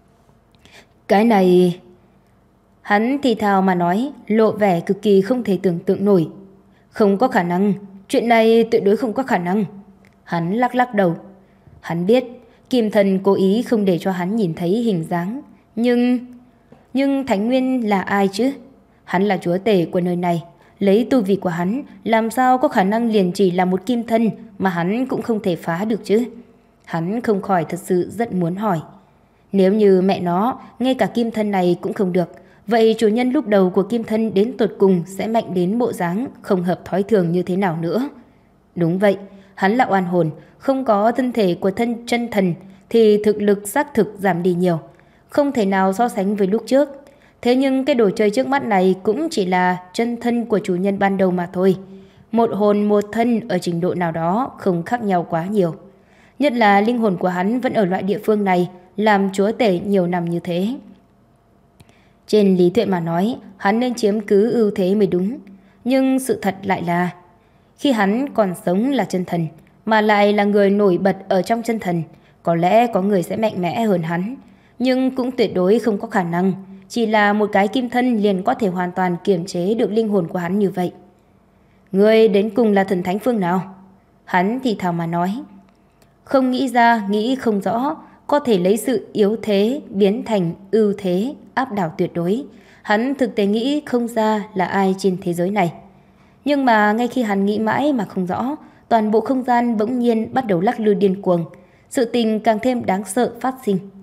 S1: Cái này... Hắn thì thào mà nói, lộ vẻ cực kỳ không thể tưởng tượng nổi. Không có khả năng, chuyện này tuyệt đối không có khả năng. Hắn lắc lắc đầu. Hắn biết Kim Thần cố ý không để cho hắn nhìn thấy hình dáng. Nhưng... Nhưng Thánh Nguyên là ai chứ? Hắn là chúa tể của nơi này. Lấy tu vi của hắn, làm sao có khả năng liền chỉ là một kim thân mà hắn cũng không thể phá được chứ? Hắn không khỏi thật sự rất muốn hỏi. Nếu như mẹ nó, ngay cả kim thân này cũng không được, vậy chủ nhân lúc đầu của kim thân đến tột cùng sẽ mạnh đến bộ dáng không hợp thói thường như thế nào nữa? Đúng vậy, hắn là oan hồn, không có thân thể của thân chân thần thì thực lực xác thực giảm đi nhiều, không thể nào so sánh với lúc trước. Thế nhưng cái đồ chơi trước mắt này cũng chỉ là chân thân của chủ nhân ban đầu mà thôi. Một hồn một thân ở trình độ nào đó không khác nhau quá nhiều. Nhất là linh hồn của hắn vẫn ở loại địa phương này, làm chúa tể nhiều năm như thế. Trên lý thuyết mà nói, hắn nên chiếm cứ ưu thế mới đúng. Nhưng sự thật lại là, khi hắn còn sống là chân thần, mà lại là người nổi bật ở trong chân thần, có lẽ có người sẽ mạnh mẽ hơn hắn. Nhưng cũng tuyệt đối không có khả năng, chỉ là một cái kim thân liền có thể hoàn toàn kiềm chế được linh hồn của hắn như vậy. Người đến cùng là thần thánh phương nào? Hắn thì thào mà nói. Không nghĩ ra, nghĩ không rõ, có thể lấy sự yếu thế biến thành ưu thế, áp đảo tuyệt đối. Hắn thực tế nghĩ không ra là ai trên thế giới này. Nhưng mà ngay khi hắn nghĩ mãi mà không rõ, toàn bộ không gian bỗng nhiên bắt đầu lắc lư điên cuồng. Sự tình càng thêm đáng sợ phát sinh.